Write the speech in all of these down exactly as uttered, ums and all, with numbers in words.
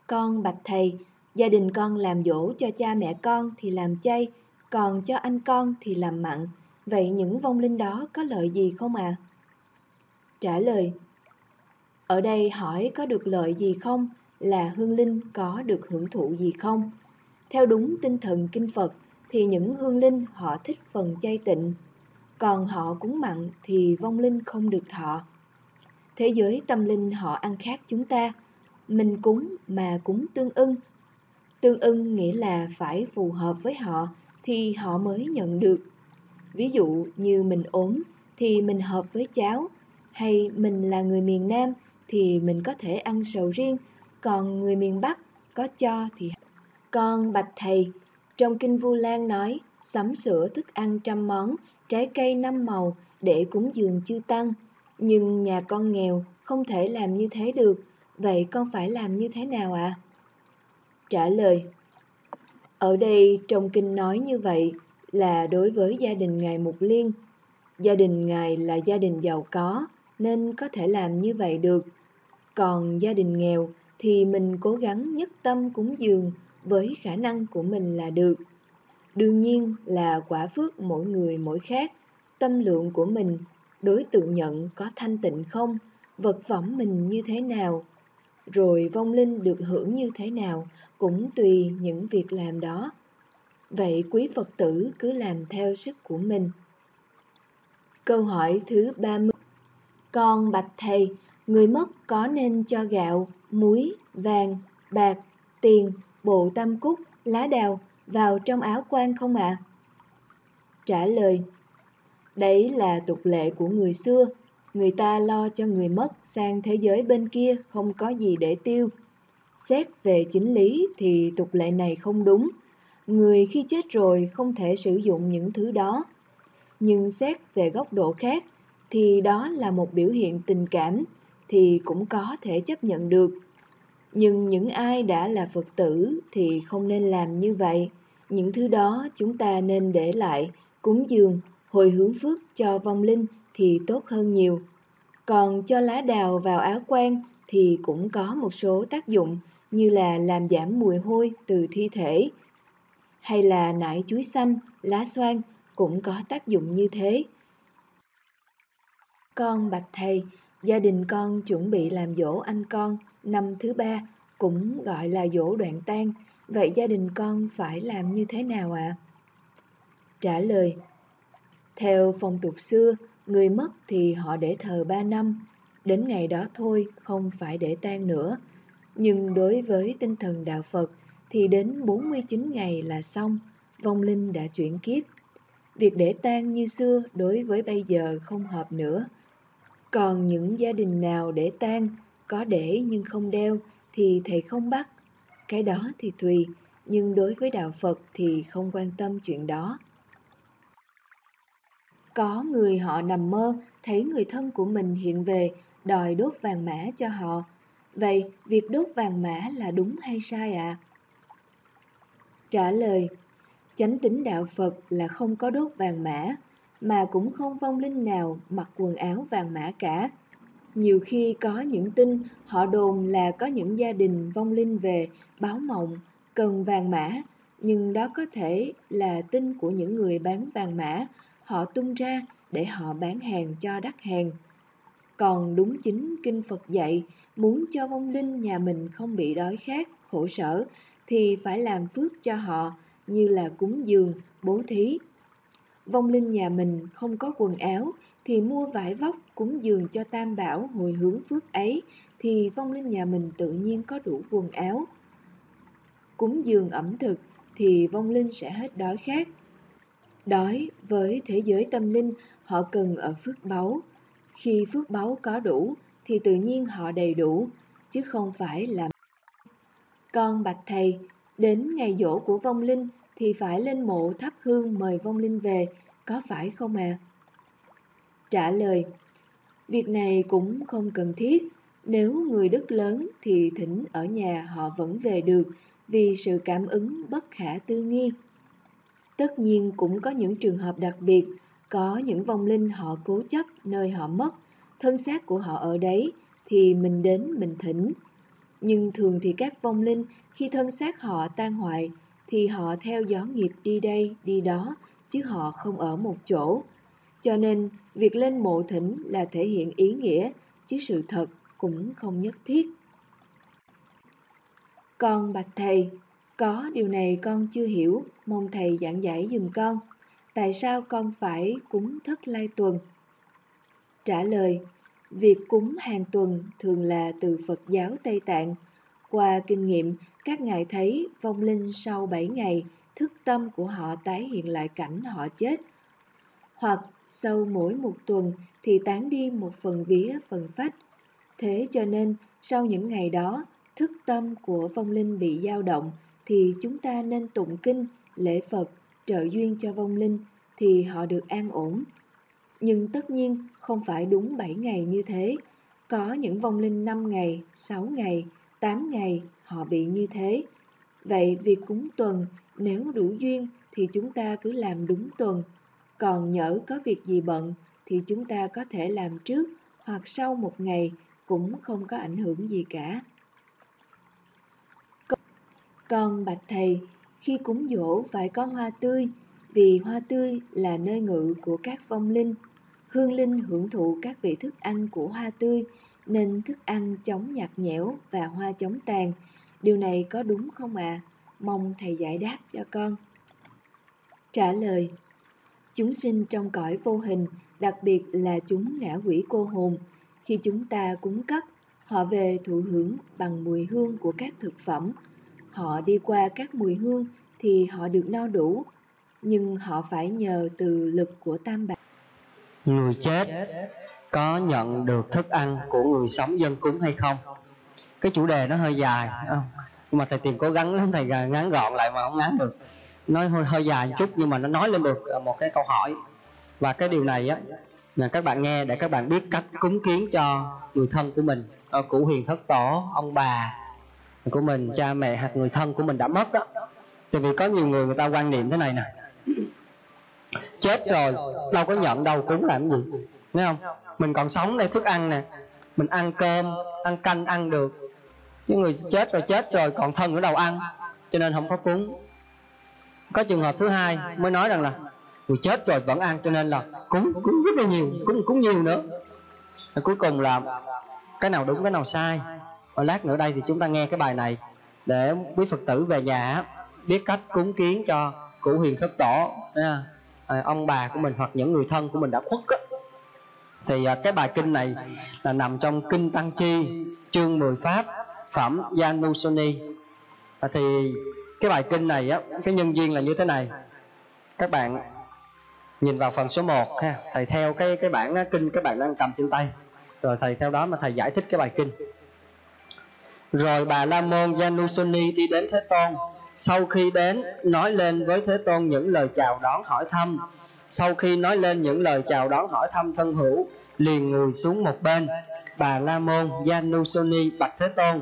Con bạch thầy, gia đình con làm giỗ cho cha mẹ con thì làm chay, còn cho anh con thì làm mặn. Vậy những vong linh đó có lợi gì không ạ? À? Trả lời: ở đây hỏi có được lợi gì không là hương linh có được hưởng thụ gì không. Theo đúng tinh thần kinh Phật thì những hương linh họ thích phần chay tịnh, còn họ cúng mặn thì vong linh không được thọ. Thế giới tâm linh họ ăn khác chúng ta, mình cúng mà cúng tương ưng. Tương ưng nghĩa là phải phù hợp với họ thì họ mới nhận được. Ví dụ như mình ốm thì mình hợp với cháo, hay mình là người miền Nam thì mình có thể ăn sầu riêng, còn người miền Bắc có cho thì... Con bạch thầy, trong Kinh Vu Lan nói, sắm sửa thức ăn trăm món, trái cây năm màu để cúng dường chư tăng. Nhưng nhà con nghèo, không thể làm như thế được, vậy con phải làm như thế nào ạ? À? Trả lời: ở đây trong Kinh nói như vậy là đối với gia đình Ngài Mục Liên. Gia đình Ngài là gia đình giàu có nên có thể làm như vậy được. Còn gia đình nghèo thì mình cố gắng nhất tâm cúng dường với khả năng của mình là được. Đương nhiên là quả phước mỗi người mỗi khác, tâm lượng của mình, đối tượng nhận có thanh tịnh không, vật phẩm mình như thế nào, rồi vong linh được hưởng như thế nào cũng tùy những việc làm đó. Vậy quý Phật tử cứ làm theo sức của mình. Câu hỏi thứ ba mươi. Con bạch thầy, người mất có nên cho gạo, muối, vàng, bạc, tiền, bộ tam cúc, lá đào vào trong áo quan không ạ? À? Trả lời: đấy là tục lệ của người xưa. Người ta lo cho người mất sang thế giới bên kia không có gì để tiêu. Xét về chính lý thì tục lệ này không đúng. Người khi chết rồi không thể sử dụng những thứ đó. Nhưng xét về góc độ khác thì đó là một biểu hiện tình cảm thì cũng có thể chấp nhận được. Nhưng những ai đã là Phật tử thì không nên làm như vậy. Những thứ đó chúng ta nên để lại, cúng dường, hồi hướng phước cho vong linh thì tốt hơn nhiều. Còn cho lá đào vào áo quan thì cũng có một số tác dụng như là làm giảm mùi hôi từ thi thể. Hay là nải chuối xanh, lá xoan cũng có tác dụng như thế. Con bạch thầy, gia đình con chuẩn bị làm giỗ anh con năm thứ ba, cũng gọi là giỗ đoạn tang. Vậy gia đình con phải làm như thế nào ạ? À? Trả lời: theo phong tục xưa, người mất thì họ để thờ ba năm, đến ngày đó thôi, không phải để tang nữa. Nhưng đối với tinh thần đạo Phật thì đến bốn mươi chín ngày là xong, vong linh đã chuyển kiếp. Việc để tang như xưa đối với bây giờ không hợp nữa. Còn những gia đình nào để tang, có để nhưng không đeo thì thầy không bắt. Cái đó thì tùy, nhưng đối với đạo Phật thì không quan tâm chuyện đó. Có người họ nằm mơ, thấy người thân của mình hiện về, đòi đốt vàng mã cho họ. Vậy việc đốt vàng mã là đúng hay sai ạ? À? Trả lời: chánh tín đạo Phật là không có đốt vàng mã, mà cũng không vong linh nào mặc quần áo vàng mã cả. Nhiều khi có những tin họ đồn là có những gia đình vong linh về báo mộng cần vàng mã, nhưng đó có thể là tin của những người bán vàng mã, họ tung ra để họ bán hàng cho đắt hàng. Còn đúng chính Kinh Phật dạy, muốn cho vong linh nhà mình không bị đói khát, khổ sở, thì phải làm phước cho họ như là cúng dường, bố thí. Vong linh nhà mình không có quần áo thì mua vải vóc cúng dường cho Tam Bảo hồi hướng phước ấy thì vong linh nhà mình tự nhiên có đủ quần áo. Cúng dường ẩm thực thì vong linh sẽ hết đói khát. Đói với thế giới tâm linh họ cần ở phước báu. Khi phước báu có đủ thì tự nhiên họ đầy đủ, chứ không phải là... Con bạch thầy, đến ngày giỗ của vong linh thì phải lên mộ thắp hương mời vong linh về, có phải không ạ? À? Trả lời: việc này cũng không cần thiết. Nếu người đức lớn thì thỉnh ở nhà họ vẫn về được, vì sự cảm ứng bất khả tư nghi. Tất nhiên cũng có những trường hợp đặc biệt, có những vong linh họ cố chấp nơi họ mất, thân xác của họ ở đấy thì mình đến mình thỉnh. Nhưng thường thì các vong linh khi thân xác họ tan hoại thì họ theo gió nghiệp đi đây đi đó, chứ họ không ở một chỗ. Cho nên việc lên mộ thỉnh là thể hiện ý nghĩa, chứ sự thật cũng không nhất thiết. Con bạch thầy, có điều này con chưa hiểu, mong thầy giảng giải giùm con. Tại sao con phải cúng thất lai tuần? Trả lời, việc cúng hàng tuần thường là từ Phật giáo Tây Tạng. Qua kinh nghiệm, các ngài thấy vong linh sau bảy ngày, thức tâm của họ tái hiện lại cảnh họ chết. Hoặc sau mỗi một tuần thì tán đi một phần vía phần phách. Thế cho nên, sau những ngày đó, thức tâm của vong linh bị dao động, thì chúng ta nên tụng kinh, lễ Phật, trợ duyên cho vong linh, thì họ được an ổn. Nhưng tất nhiên không phải đúng bảy ngày như thế. Có những vong linh năm ngày, sáu ngày, tám ngày họ bị như thế. Vậy việc cúng tuần, nếu đủ duyên thì chúng ta cứ làm đúng tuần. Còn nhỡ có việc gì bận thì chúng ta có thể làm trước hoặc sau một ngày, cũng không có ảnh hưởng gì cả. Còn bạch thầy, khi cúng giỗ phải có hoa tươi, vì hoa tươi là nơi ngự của các vong linh. Hương linh hưởng thụ các vị thức ăn của hoa tươi, nên thức ăn chống nhạt nhẽo và hoa chống tàn. Điều này có đúng không ạ? À? Mong thầy giải đáp cho con. Trả lời, chúng sinh trong cõi vô hình, đặc biệt là chúng ngã quỷ cô hồn, khi chúng ta cúng cấp, họ về thụ hưởng bằng mùi hương của các thực phẩm. Họ đi qua các mùi hương thì họ được no đủ, nhưng họ phải nhờ từ lực của tam bảo. Người chết có nhận được thức ăn của người sống dâng cúng hay không? Cái chủ đề nó hơi dài, nhưng mà thầy tìm cố gắng lắm, thầy ngắn gọn lại mà không ngắn được. Nói hơi, hơi dài một chút nhưng mà nó nói lên được một cái câu hỏi. Và cái điều này á, là các bạn nghe để các bạn biết cách cúng kiến cho người thân của mình, cụ huyền thất tổ, ông bà của mình, cha mẹ hoặc người thân của mình đã mất đó. Tại vì có nhiều người người ta quan niệm thế này nè, chết rồi đâu có nhận đâu, cúng làm gì, thấy không? Mình còn sống đây, thức ăn nè, mình ăn cơm, ăn canh ăn được. Những người chết rồi chết rồi còn thân ở đâu ăn, cho nên không có cúng. Có trường hợp thứ hai mới nói rằng là người chết rồi vẫn ăn, cho nên là cúng cúng rất là nhiều, cúng cúng nhiều nữa. Và cuối cùng là cái nào đúng cái nào sai. Và lát nữa đây thì chúng ta nghe cái bài này để quý Phật tử về nhà biết cách cúng kiến cho cụ huyền thất tổ, ông bà của mình hoặc những người thân của mình đã khuất á. Thì cái bài kinh này là nằm trong Kinh Tăng Chi, chương mười Pháp, phẩm Janusoni. Thì cái bài kinh này á, cái nhân duyên là như thế này. Các bạn nhìn vào phần số một ha, thầy theo cái cái bản kinh các bạn đang cầm trên tay, rồi thầy theo đó mà thầy giải thích cái bài kinh. Rồi Bà La Môn Janusoni đi đến Thế Tôn. Sau khi đến, nói lên với Thế Tôn những lời chào đón hỏi thăm. Sau khi nói lên những lời chào đón hỏi thăm thân hữu, liền ngồi xuống một bên. Bà La Môn Janusoni bạch Thế Tôn.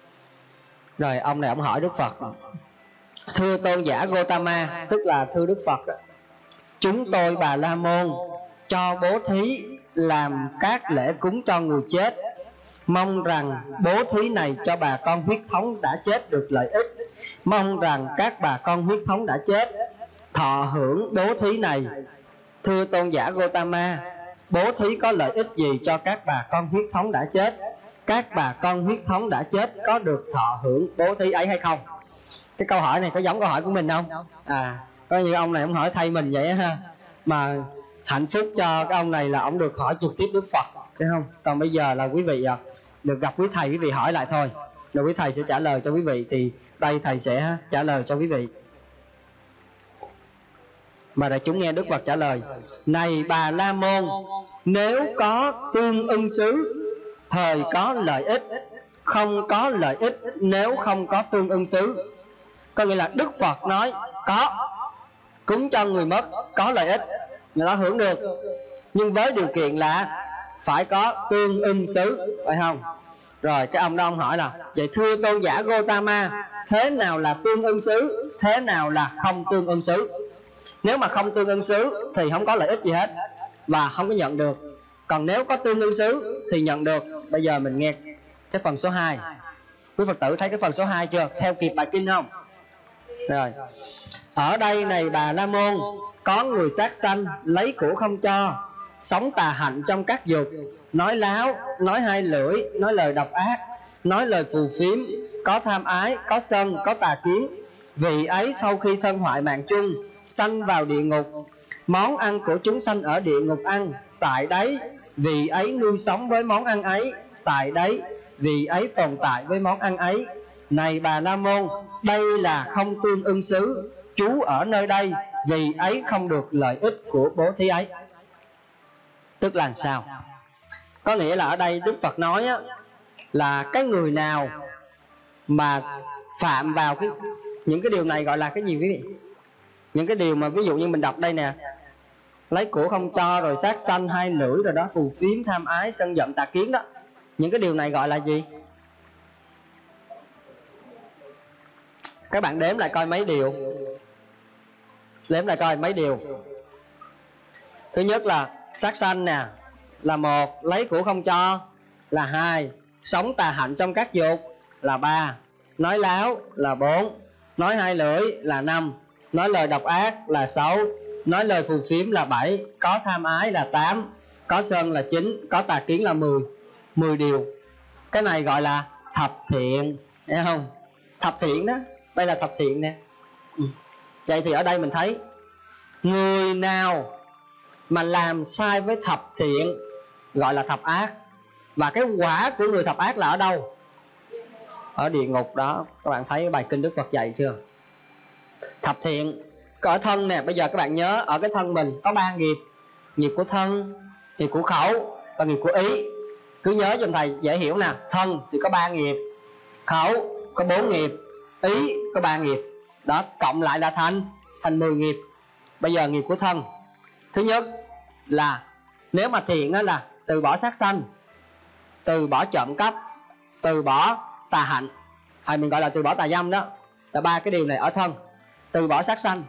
Rồi ông này ông hỏi Đức Phật: thưa tôn giả Gotama, tức là thưa Đức Phật, chúng tôi Bà La Môn cho bố thí làm các lễ cúng cho người chết, mong rằng bố thí này cho bà con huyết thống đã chết được lợi ích. Mong rằng các bà con huyết thống đã chết thọ hưởng bố thí này. Thưa tôn giả Gotama, bố thí có lợi ích gì cho các bà con huyết thống đã chết? Các bà con huyết thống đã chết có được thọ hưởng bố thí ấy hay không? Cái câu hỏi này có giống câu hỏi của mình không? À, có như ông này ông hỏi thay mình vậy ha. Mà hạnh phúc cho cái ông này là ông được hỏi trực tiếp Đức Phật, thấy không? Còn bây giờ là quý vị được gặp quý thầy, quý vị hỏi lại thôi, rồi quý thầy sẽ trả lời cho quý vị. Thì đây thầy sẽ trả lời cho quý vị. Mà đại chúng nghe Đức Phật trả lời: này Bà La Môn, nếu có tương ưng xứ, thời có lợi ích, không có lợi ích nếu không có tương ưng xứ. Có nghĩa là Đức Phật nói có cúng cho người mất có lợi ích, người ta hưởng được, nhưng với điều kiện là phải có tương ưng xứ, phải không? Rồi cái ông đó ông hỏi là: vậy thưa tôn giả Gotama, thế nào là tương ưng xứ, thế nào là không tương ưng xứ? Nếu mà không tương ưng xứ thì không có lợi ích gì hết và không có nhận được. Còn nếu có tương ưng xứ thì nhận được. Bây giờ mình nghe cái phần số hai. Quý Phật tử thấy cái phần số hai chưa? Theo kịp bài kinh không? Rồi. Ở đây này Bà La Môn, có người sát sanh, lấy của không cho, sống tà hạnh trong các dục, nói láo, nói hai lưỡi, nói lời độc ác, nói lời phù phiếm, có tham ái, có sân, có tà kiến. Vị ấy sau khi thân hoại mạng chung, sanh vào địa ngục. Món ăn của chúng sanh ở địa ngục ăn, tại đấy vị ấy nuôi sống với món ăn ấy, tại đấy vị ấy tồn tại với món ăn ấy. Này Bà La Môn, đây là không tương ưng xứ, trú ở nơi đây, vì ấy không được lợi ích của bố thí ấy. Tức là sao? Có nghĩa là ở đây Đức Phật nói á, là cái người nào mà phạm vào cái, những cái điều này gọi là cái gì quý vị? Những cái điều mà ví dụ như mình đọc đây nè, lấy của không cho, rồi sát sanh, hai lưỡi, rồi đó, phù phiếm, tham ái, sân giận, tà kiến đó. Những cái điều này gọi là gì? Các bạn đếm lại coi mấy điều. Đếm lại coi mấy điều. Thứ nhất là sát sanh nè, là một. Lấy của không cho là hai. Sống tà hạnh trong các dục là ba. Nói láo là bốn. Nói hai lưỡi là năm. Nói lời độc ác là sáu. Nói lời phù phiếm là bảy. Có tham ái là tám. Có sân là chín. Có tà kiến là mười. Mười điều. Cái này gọi là thập thiện, thấy không? Thập thiện đó, đây là thập thiện nè. Ừ. Vậy thì ở đây mình thấy người nào mà làm sai với thập thiện gọi là thập ác. Và cái quả của người thập ác là ở đâu? Ở địa ngục đó. Các bạn thấy bài kinh Đức Phật dạy chưa? Thập thiện ở thân nè. Bây giờ các bạn nhớ, ở cái thân mình có ba nghiệp. Nghiệp của thân, nghiệp của khẩu và nghiệp của ý. Cứ nhớ giùm thầy dễ hiểu nè. Thân thì có ba nghiệp, khẩu có bốn nghiệp, ý có ba nghiệp. Đó, cộng lại là thành thành mười nghiệp. Bây giờ nghiệp của thân. Thứ nhất là nếu mà thiện á là từ bỏ sát sanh, từ bỏ trộm cắp, từ bỏ tà hạnh, hay mình gọi là từ bỏ tà dâm đó. Là ba cái điều này ở thân. Từ bỏ sát sanh,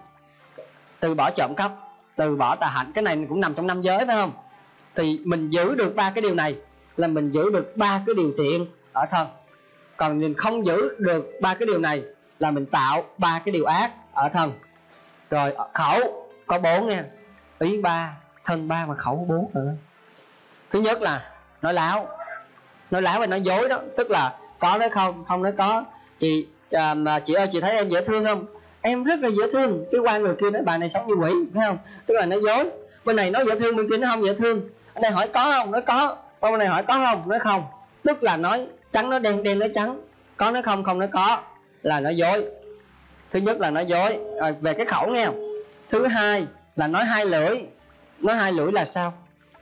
từ bỏ trộm cắp, từ bỏ tà hạnh. Cái này cũng nằm trong năm giới phải không? Thì mình giữ được ba cái điều này là mình giữ được ba cái điều thiện ở thân. Còn mình không giữ được ba cái điều này là mình tạo ba cái điều ác ở thân. Rồi khẩu có bốn nha. Ý ba, thân ba mà khẩu bốn nữa. Thứ nhất là nói láo. Nói láo và nói dối đó. Tức là có nói không, không nói có. Chị à, mà chị ơi chị thấy em dễ thương không? Em rất là dễ thương. Cái qua người kia nói bà này sống như quỷ, phải không? Tức là nói dối. Bên này nói dễ thương, bên kia nó không dễ thương. Ở đây hỏi có không? Nói có. Bên này hỏi có không? Nói không. Tức là nói trắng nói đen, đen nói trắng. Có nói không, không nói có, là nói dối. Thứ nhất là nói dối. Rồi về cái khẩu nghe. Thứ hai là nói hai lưỡi. Nói hai lưỡi là sao?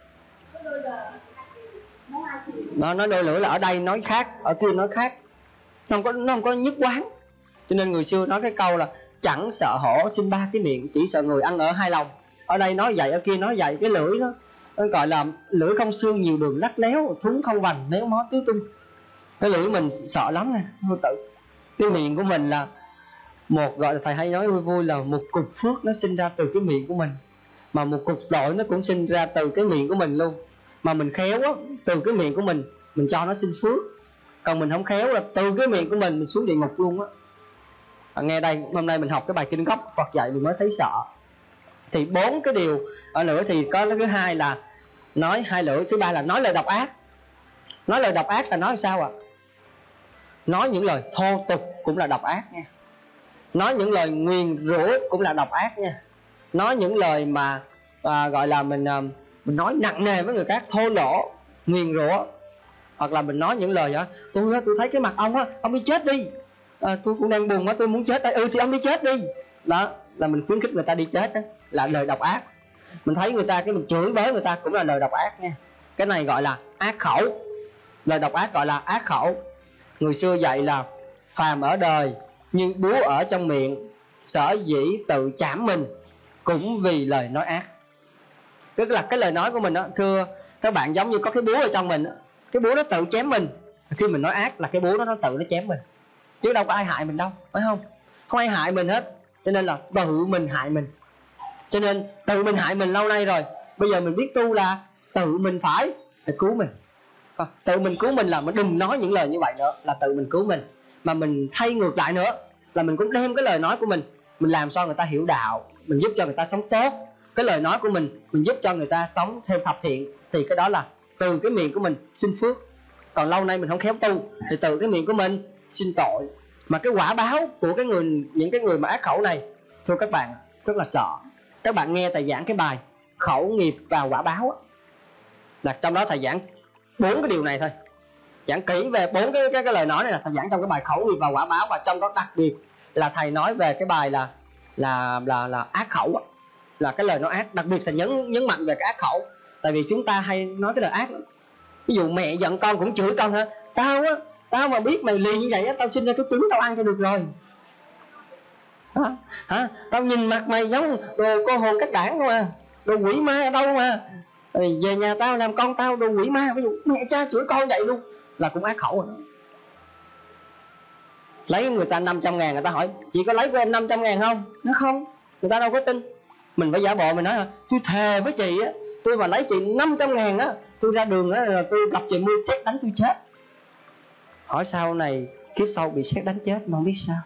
Nó nói đôi lưỡi là ở đây nói khác, ở kia nói khác. Nó không có, nó không có nhất quán. Cho nên người xưa nói cái câu là chẳng sợ hổ sinh ba cái miệng, chỉ sợ người ăn ở hai lòng. Ở đây nói vậy, ở kia nói vậy. Cái lưỡi đó nó gọi là lưỡi không xương, nhiều đường lắc léo, thúng không vành, méo mó tứ tung. Cái lưỡi mình sợ lắm nè, vô tự. Cái miệng của mình là một, gọi là thầy hay nói vui vui là một cục phước nó sinh ra từ cái miệng của mình, mà một cục tội nó cũng sinh ra từ cái miệng của mình luôn. Mà mình khéo á, từ cái miệng của mình mình cho nó sinh phước. Còn mình không khéo là từ cái miệng của mình mình xuống địa ngục luôn á. À, nghe đây, hôm nay mình học cái bài kinh gốc Phật dạy mình mới thấy sợ. Thì bốn cái điều ở nữa thì có thứ hai là nói hai lưỡi. Thứ ba là nói lời độc ác. Nói lời độc ác là nói sao ạ? À? Nói những lời thô tục cũng là độc ác nha. Nói những lời nguyền rủa cũng là độc ác nha. Nói những lời mà à, gọi là mình à, mình nói nặng nề với người khác, thô lỗ, nguyền rủa. Hoặc là mình nói những lời á, tôi tôi thấy cái mặt ông á, ông đi chết đi. À, tôi cũng đang buồn quá, tôi muốn chết đây. Ừ thì ông đi chết đi. Đó là mình khuyến khích người ta đi chết đó, là lời độc ác. Mình thấy người ta cái mình chửi với người ta cũng là lời độc ác nha. Cái này gọi là ác khẩu. Lời độc ác gọi là ác khẩu. Người xưa dạy là phàm ở đời như búa ở trong miệng, sở dĩ tự chảm mình cũng vì lời nói ác. Tức là cái lời nói của mình đó, thưa các bạn, giống như có cái búa ở trong mình đó. Cái búa nó tự chém mình. Khi mình nói ác là cái búa đó nó tự nó chém mình, chứ đâu có ai hại mình đâu, phải không? Không ai hại mình hết. Cho nên là tự mình hại mình. Cho nên tự mình hại mình lâu nay rồi. Bây giờ mình biết tu là tự mình phải, phải cứu mình. Tự mình cứu mình là mình đừng nói những lời như vậy nữa, là tự mình cứu mình. Mà mình thay ngược lại nữa là mình cũng đem cái lời nói của mình, mình làm sao người ta hiểu đạo, mình giúp cho người ta sống tốt. Cái lời nói của mình mình giúp cho người ta sống theo thập thiện, thì cái đó là từ cái miệng của mình xin phước. Còn lâu nay mình không khéo tu thì từ cái miệng của mình xin tội. Mà cái quả báo của cái người, những cái người mà ác khẩu này, thưa các bạn, rất là sợ. Các bạn nghe thầy giảng cái bài khẩu nghiệp và quả báo á, là trong đó thầy giảng bốn cái điều này thôi, giảng kỹ về bốn cái, cái cái lời nói này là thầy giảng trong cái bài khẩu nghiệp và quả báo. Và trong đó đặc biệt là thầy nói về cái bài là là là là ác khẩu á, là cái lời nói ác. Đặc biệt thầy nhấn nhấn mạnh về cái ác khẩu, tại vì chúng ta hay nói cái lời ác lắm. Ví dụ mẹ giận con cũng chửi con hả, tao á, tao mà biết mày lì như vậy á, tao sinh ra cái trứng tao ăn cho được rồi. Hả? Hả? Tao nhìn mặt mày giống đồ cô hồn cách đảng không à, đồ quỷ ma ở đâu mà, rồi về nhà tao làm con tao đồ quỷ ma. Ví dụ mẹ cha chửi con vậy luôn là cũng ác khẩu rồi. Lấy người ta năm trăm ngàn, người ta hỏi chị có lấy của em năm trăm ngàn không, nó không, người ta đâu có tin. Mình phải giả bộ mình nói là tôi thề với chị á, tôi mà lấy chị năm trăm ngàn á, tôi ra đường á là tôi gặp chị mua xét đánh tôi chết. Hỏi sau này kiếp sau bị xét đánh chết mà không biết sao.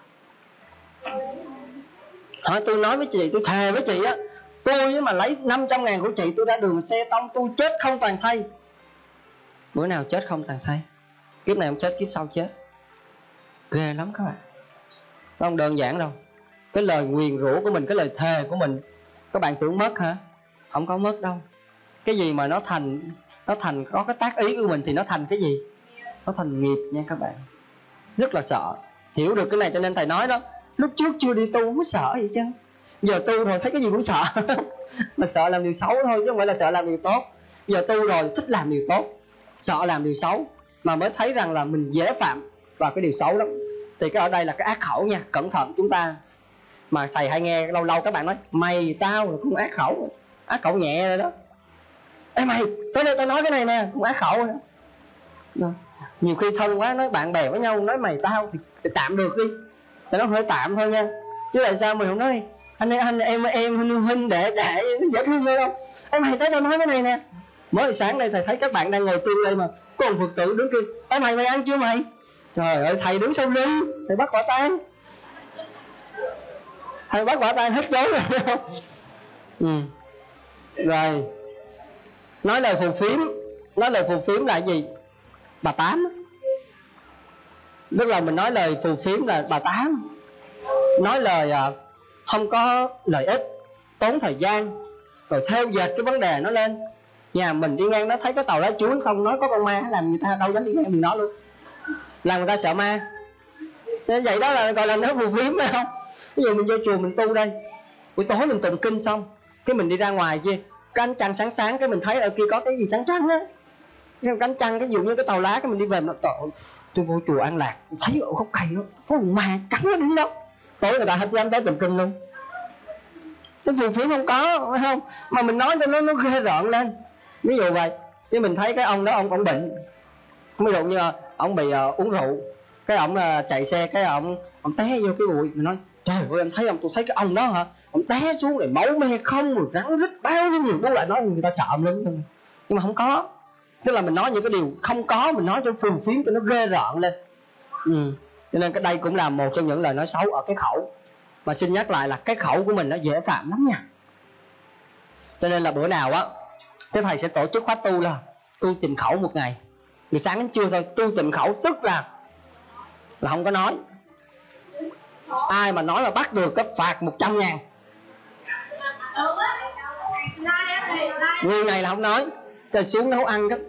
Hỏi tôi nói với chị, tôi thề với chị á, tôi mà lấy năm trăm ngàn của chị, tôi ra đường xe tông tôi chết không toàn thây. Bữa nào chết không toàn thây, kiếp này không chết kiếp sau chết. Ghê lắm các bạn, không đơn giản đâu. Cái lời nguyền rủa của mình, cái lời thề của mình, các bạn tưởng mất hả? Không có mất đâu. Cái gì mà nó thành, nó thành có cái tác ý của mình thì nó thành cái gì? Nó thành nghiệp nha các bạn. Rất là sợ. Hiểu được cái này cho nên thầy nói đó, lúc trước chưa đi tu không có sợ gì chứ, giờ tu rồi thấy cái gì cũng sợ. Mà sợ làm điều xấu thôi chứ không phải là sợ làm điều tốt. Giờ tu rồi thích làm điều tốt, sợ làm điều xấu, mà mới thấy rằng là mình dễ phạm vào cái điều xấu lắm. Thì cái ở đây là cái ác khẩu nha, cẩn thận chúng ta. Mà thầy hay nghe lâu lâu các bạn nói mày tao là cũng ác khẩu, ác khẩu nhẹ rồi đó. Ê mày, tới đây tao nói cái này nè, cũng ác khẩu rồi đó. Nhiều khi thân quá nói bạn bè với nhau nói mày tao thì, thì tạm được đi, thì nó hơi tạm thôi nha. Chứ tại sao mình không nói anh anh em em huynh huynh để để dễ thương hơn không? Ê mày tới tao nói cái này nè. Mới sáng đây thầy thấy các bạn đang ngồi tu đây mà có một Phật tử đứng kia, ê mày mày ăn chưa mày? Trời ơi, thầy đứng sau lưng, thầy bắt quả tang. Thầy bắt quả tang hết trốn rồi không? Ừ. Rồi nói lời phù phiếm. Nói lời phù phiếm là gì? Bà Tám. Tức là mình nói lời phù phiếm là bà Tám. Nói lời không có lợi ích, tốn thời gian, rồi theo dệt cái vấn đề nó lên. Nhà mình đi ngang nó thấy có tàu lá chuối không, nói có con ma, làm người ta đâu dám đi ngang mình nói luôn, làm người ta sợ ma. Nên vậy đó là gọi là nói phù phiếm phải không? Ví dụ mình vô chùa mình tu đây, buổi tối mình tụng kinh xong, cái mình đi ra ngoài kia, cái ánh trăng sáng sáng, cái mình thấy ở kia có cái gì trắng trắng á, cái ánh trăng, cái dụ như cái tàu lá, cái mình đi về mà tội, tôi vô chùa An Lạc thấy ở gốc cây đó có một ma cắn nó đứng đó, tối người ta hết dám tới tụng kinh luôn. Cái phù phiếm không có, phải không? Mà mình nói cho nó nó ghê rợn lên. Ví dụ vậy, cái mình thấy cái ông đó ông ông bệnh, ví dụ như ông bị uh, uống rượu, cái ông uh, chạy xe, cái ông ông té vô cái bụi, mình nói trời ơi em thấy ông, tôi thấy cái ông đó hả, ông té xuống rồi máu me không, rồi rắn rít bao nhiêu người, bố lại nói người ta sợ lắm, nhưng mà không có. Tức là mình nói những cái điều không có, mình nói cho phù phiếm cho nó ghê rợn lên. Ừ. Cho nên cái đây cũng là một trong những lời nói xấu ở cái khẩu. Mà xin nhắc lại là cái khẩu của mình nó dễ phạm lắm nha. Cho nên là bữa nào á, cái thầy sẽ tổ chức khóa tu là tu tịnh khẩu một ngày, từ sáng đến trưa thôi. Tu tịnh khẩu tức là là không có nói. Ai mà nói mà bắt được có phạt một trăm ngàn. Nguyên ngày là không nói, rồi xuống nấu ăn đó.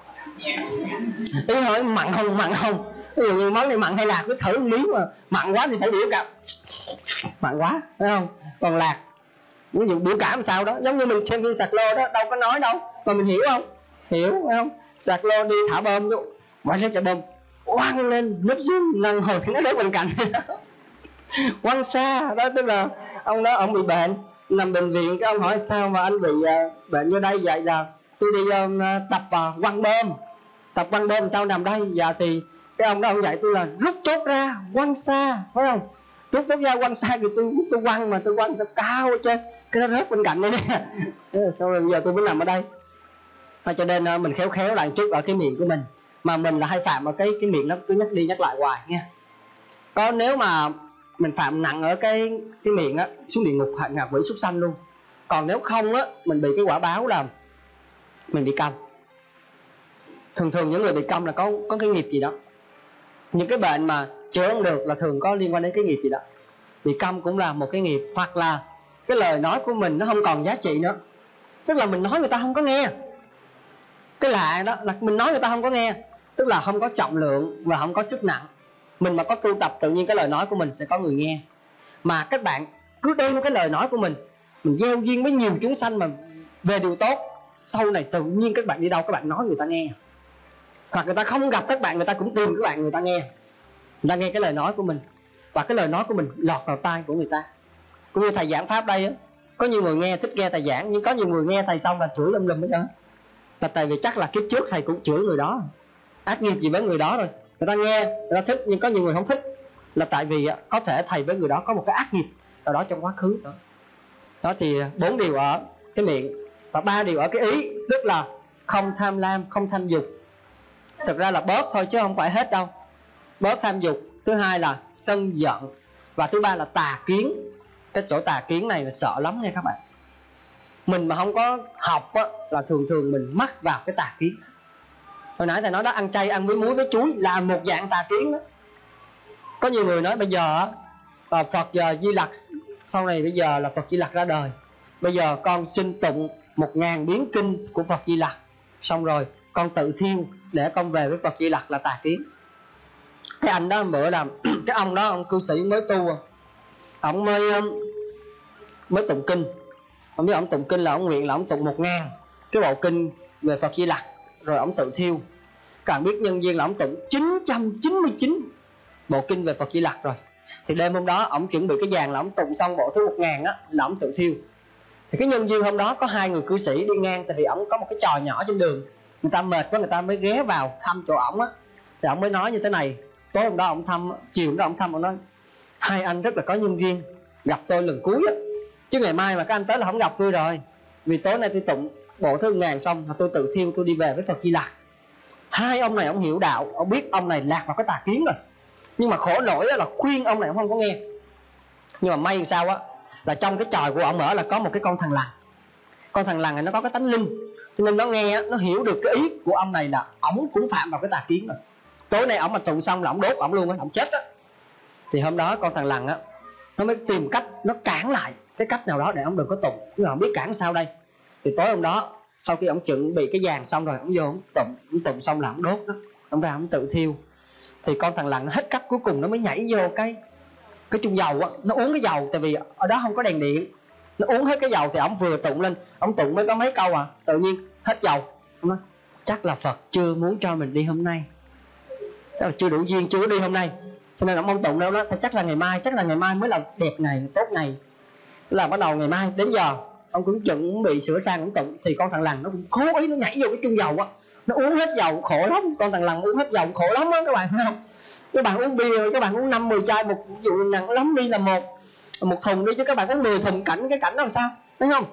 Ý hỏi mặn không, mặn không. Ví dụ như món này mặn hay lạc, cứ thử một miếng mà mặn quá thì phải biểu cảm mặn quá, phải không? Còn lạc, ví dụ biểu cảm sao đó, giống như mình xem phim Sạc Lô đó, đâu có nói đâu mà mình hiểu không? Hiểu, phải không? Sạc Lô đi thả bom đó, ngoài ra chạy bom oang lên nấp xuống lần hồi thì nó đến bên cạnh. Quăng xa đó, tức là ông đó ông bị bệnh, nằm bệnh viện, cái ông hỏi sao mà anh bị uh, bệnh vô đây vậy? Là tôi đi uh, tập uh, quăng bom, tập quăng bom sao nằm đây? Giờ thì cái ông đó ông dạy tôi là rút chốt ra quăng xa, phải không? Rút chốt ra quăng xa thì tôi tôi quăng, mà tôi quăng sao cao chứ, cái nó rớt bên cạnh đây nè. Sau rồi giờ tôi mới nằm ở đây. Và cho nên mình khéo khéo lại chút ở cái miệng của mình, mà mình là hay phạm ở cái cái miệng nó cứ nhắc đi nhắc lại hoài nha. Có nếu mà mình phạm nặng ở cái cái miệng á, xuống địa ngục hạ ngạ quỷ súc sanh luôn. Còn nếu không á, mình bị cái quả báo là mình bị câm. Thường thường những người bị câm là có có cái nghiệp gì đó. Những cái bệnh mà chữa không được là thường có liên quan đến cái nghiệp gì đó. Bị câm cũng là một cái nghiệp. Hoặc là cái lời nói của mình nó không còn giá trị nữa, tức là mình nói người ta không có nghe. Cái lạ đó là mình nói người ta không có nghe, tức là không có trọng lượng và không có sức nặng. Mình mà có tu tập tự nhiên cái lời nói của mình sẽ có người nghe. Mà các bạn cứ đem cái lời nói của mình, mình gieo duyên với nhiều chúng sanh mà về điều tốt, sau này tự nhiên các bạn đi đâu các bạn nói người ta nghe. Hoặc người ta không gặp các bạn, người ta cũng tìm các bạn người ta nghe. Người ta nghe cái lời nói của mình, và cái lời nói của mình lọt vào tai của người ta. Cũng như thầy giảng pháp đây á, có nhiều người nghe thích nghe thầy giảng, nhưng có nhiều người nghe thầy xong là chửi lum lum hết trơn. Là tại vì chắc là kiếp trước thầy cũng chửi người đó, ác nghiệp gì với người đó rồi. Người ta nghe, người ta thích, nhưng có nhiều người không thích. Là tại vì có thể thầy với người đó có một cái ác nghiệp ở đó trong quá khứ đó. Đó thì bốn điều ở cái miệng, và ba điều ở cái ý, tức là không tham lam, không tham dục. Thực ra là bớt thôi chứ không phải hết đâu. Bớt tham dục. Thứ hai là sân giận. Và thứ ba là tà kiến. Cái chỗ tà kiến này là sợ lắm nha các bạn. Mình mà không có học á, là thường thường mình mắc vào cái tà kiến. Hồi nãy thầy nói đó, ăn chay ăn với muối với chuối là một dạng tà kiến đó. Có nhiều người nói bây giờ á, Phật giờ Di Lặc, sau này bây giờ là Phật Di Lặc ra đời, bây giờ con xin tụng một ngàn biến kinh của Phật Di Lặc, xong rồi con tự thiêu để con về với Phật Di Lặc, là tà kiến. Cái anh đó bữa làm cái ông đó, ông cư sĩ mới tu, ông mới mới tụng kinh. Ông biết ông tụng kinh là ông nguyện là ông tụng một ngàn cái bộ kinh về Phật Di Lặc, rồi ông tự thiêu. Các bạn biết nhân viên là ông tụng chín trăm chín mươi chín bộ kinh về Phật Di Lặc rồi. Thì đêm hôm đó ông chuẩn bị cái dàn là ông tụng xong bộ thứ một ngàn á, là ông tự thiêu. Thì cái nhân viên hôm đó có hai người cư sĩ đi ngang, tại vì ông có một cái trò nhỏ trên đường, người ta mệt quá người ta mới ghé vào thăm chỗ ổng á. Thì ông mới nói như thế này, tối hôm đó ông thăm, chiều hôm đó ông thăm, ông nói hai anh rất là có nhân duyên gặp tôi lần cuối á, chứ ngày mai mà các anh tới là không gặp tôi rồi. Vì tối nay tôi tụng bộ thứ ngàn xong là tôi tự thiêu, tôi đi về với Phật Di Lặc. Hai ông này ông hiểu đạo, ông biết ông này lạc vào cái tà kiến rồi, nhưng mà khổ nổi là khuyên ông này ông không có nghe. Nhưng mà may làm sao á, là trong cái tròi của ông ở là có một cái con thằng lằn. Con thằng lằn này nó có cái tánh linh, cho nên nó nghe, nó hiểu được cái ý của ông này là ổng cũng phạm vào cái tà kiến rồi. Tối nay ổng mà tụng xong là ổng đốt ổng luôn á, ổng chết á. Thì hôm đó con thằng lằn á, nó mới tìm cách nó cản lại cái cách nào đó để ổng đừng có tụng, nhưng mà không biết cản sao đây. Thì tối hôm đó sau khi ổng chuẩn bị cái dàn xong rồi, ổng vô ổng tụng, ổng tụng xong là ổng đốt đó, ổng ra ổng tự thiêu. Thì con thằng lằn nó hết cách, cuối cùng nó mới nhảy vô cái cái chung dầu á, nó uống cái dầu, tại vì ở đó không có đèn điện. Nó uống hết cái dầu thì ổng vừa tụng lên, ổng tụng mới có mấy câu à, tự nhiên hết dầu. Ông nói chắc là Phật chưa muốn cho mình đi hôm nay, chắc là chưa đủ duyên, chưa đi hôm nay, cho nên ổng không tụng đâu đó. Thì chắc là ngày mai, chắc là ngày mai mới là đẹp ngày, tốt ngày. Là bắt đầu ngày mai đến giờ ông cũng chuẩn bị sửa sang ổng tụng, thì con thằng lằn nó cũng cố ý nó nhảy vô cái chung dầu á, nó uống hết dầu khổ lắm. Con thằng lằn uống hết dầu khổ lắm á các bạn, thấy không? Các bạn uống bia, các bạn uống năm mười chai, một ví dụ nặng lắm đi là một một thùng đi, chứ các bạn uống mười thùng cảnh, cái cảnh làm sao, thấy không?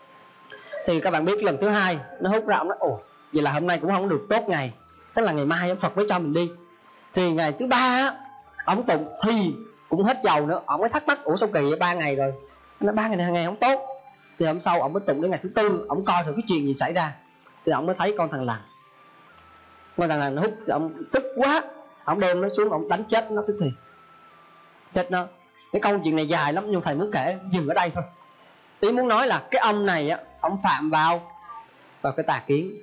Thì các bạn biết lần thứ hai nó hút ra, ông nói ồ vậy là hôm nay cũng không được tốt ngày, tức là ngày mai Phật mới cho mình đi. Thì ngày thứ ba á, ông tụng thì cũng hết dầu nữa. Ông mới thắc mắc ủa sao kỳ vậy, ba ngày rồi, nó ba ngày này ngày không tốt. Thì hôm sau ông mới tụng đến ngày thứ tư, ông coi thử cái chuyện gì xảy ra. Thì ông mới thấy con thằng lằn, con thằng lằn nó hút, thì ông tức quá, ông đem nó xuống, ông đánh chết nó tức thì chết nó. Cái câu chuyện này dài lắm, nhưng thầy muốn kể dừng ở đây thôi. Ý muốn nói là cái ông này á, ông phạm vào vào cái tà kiến.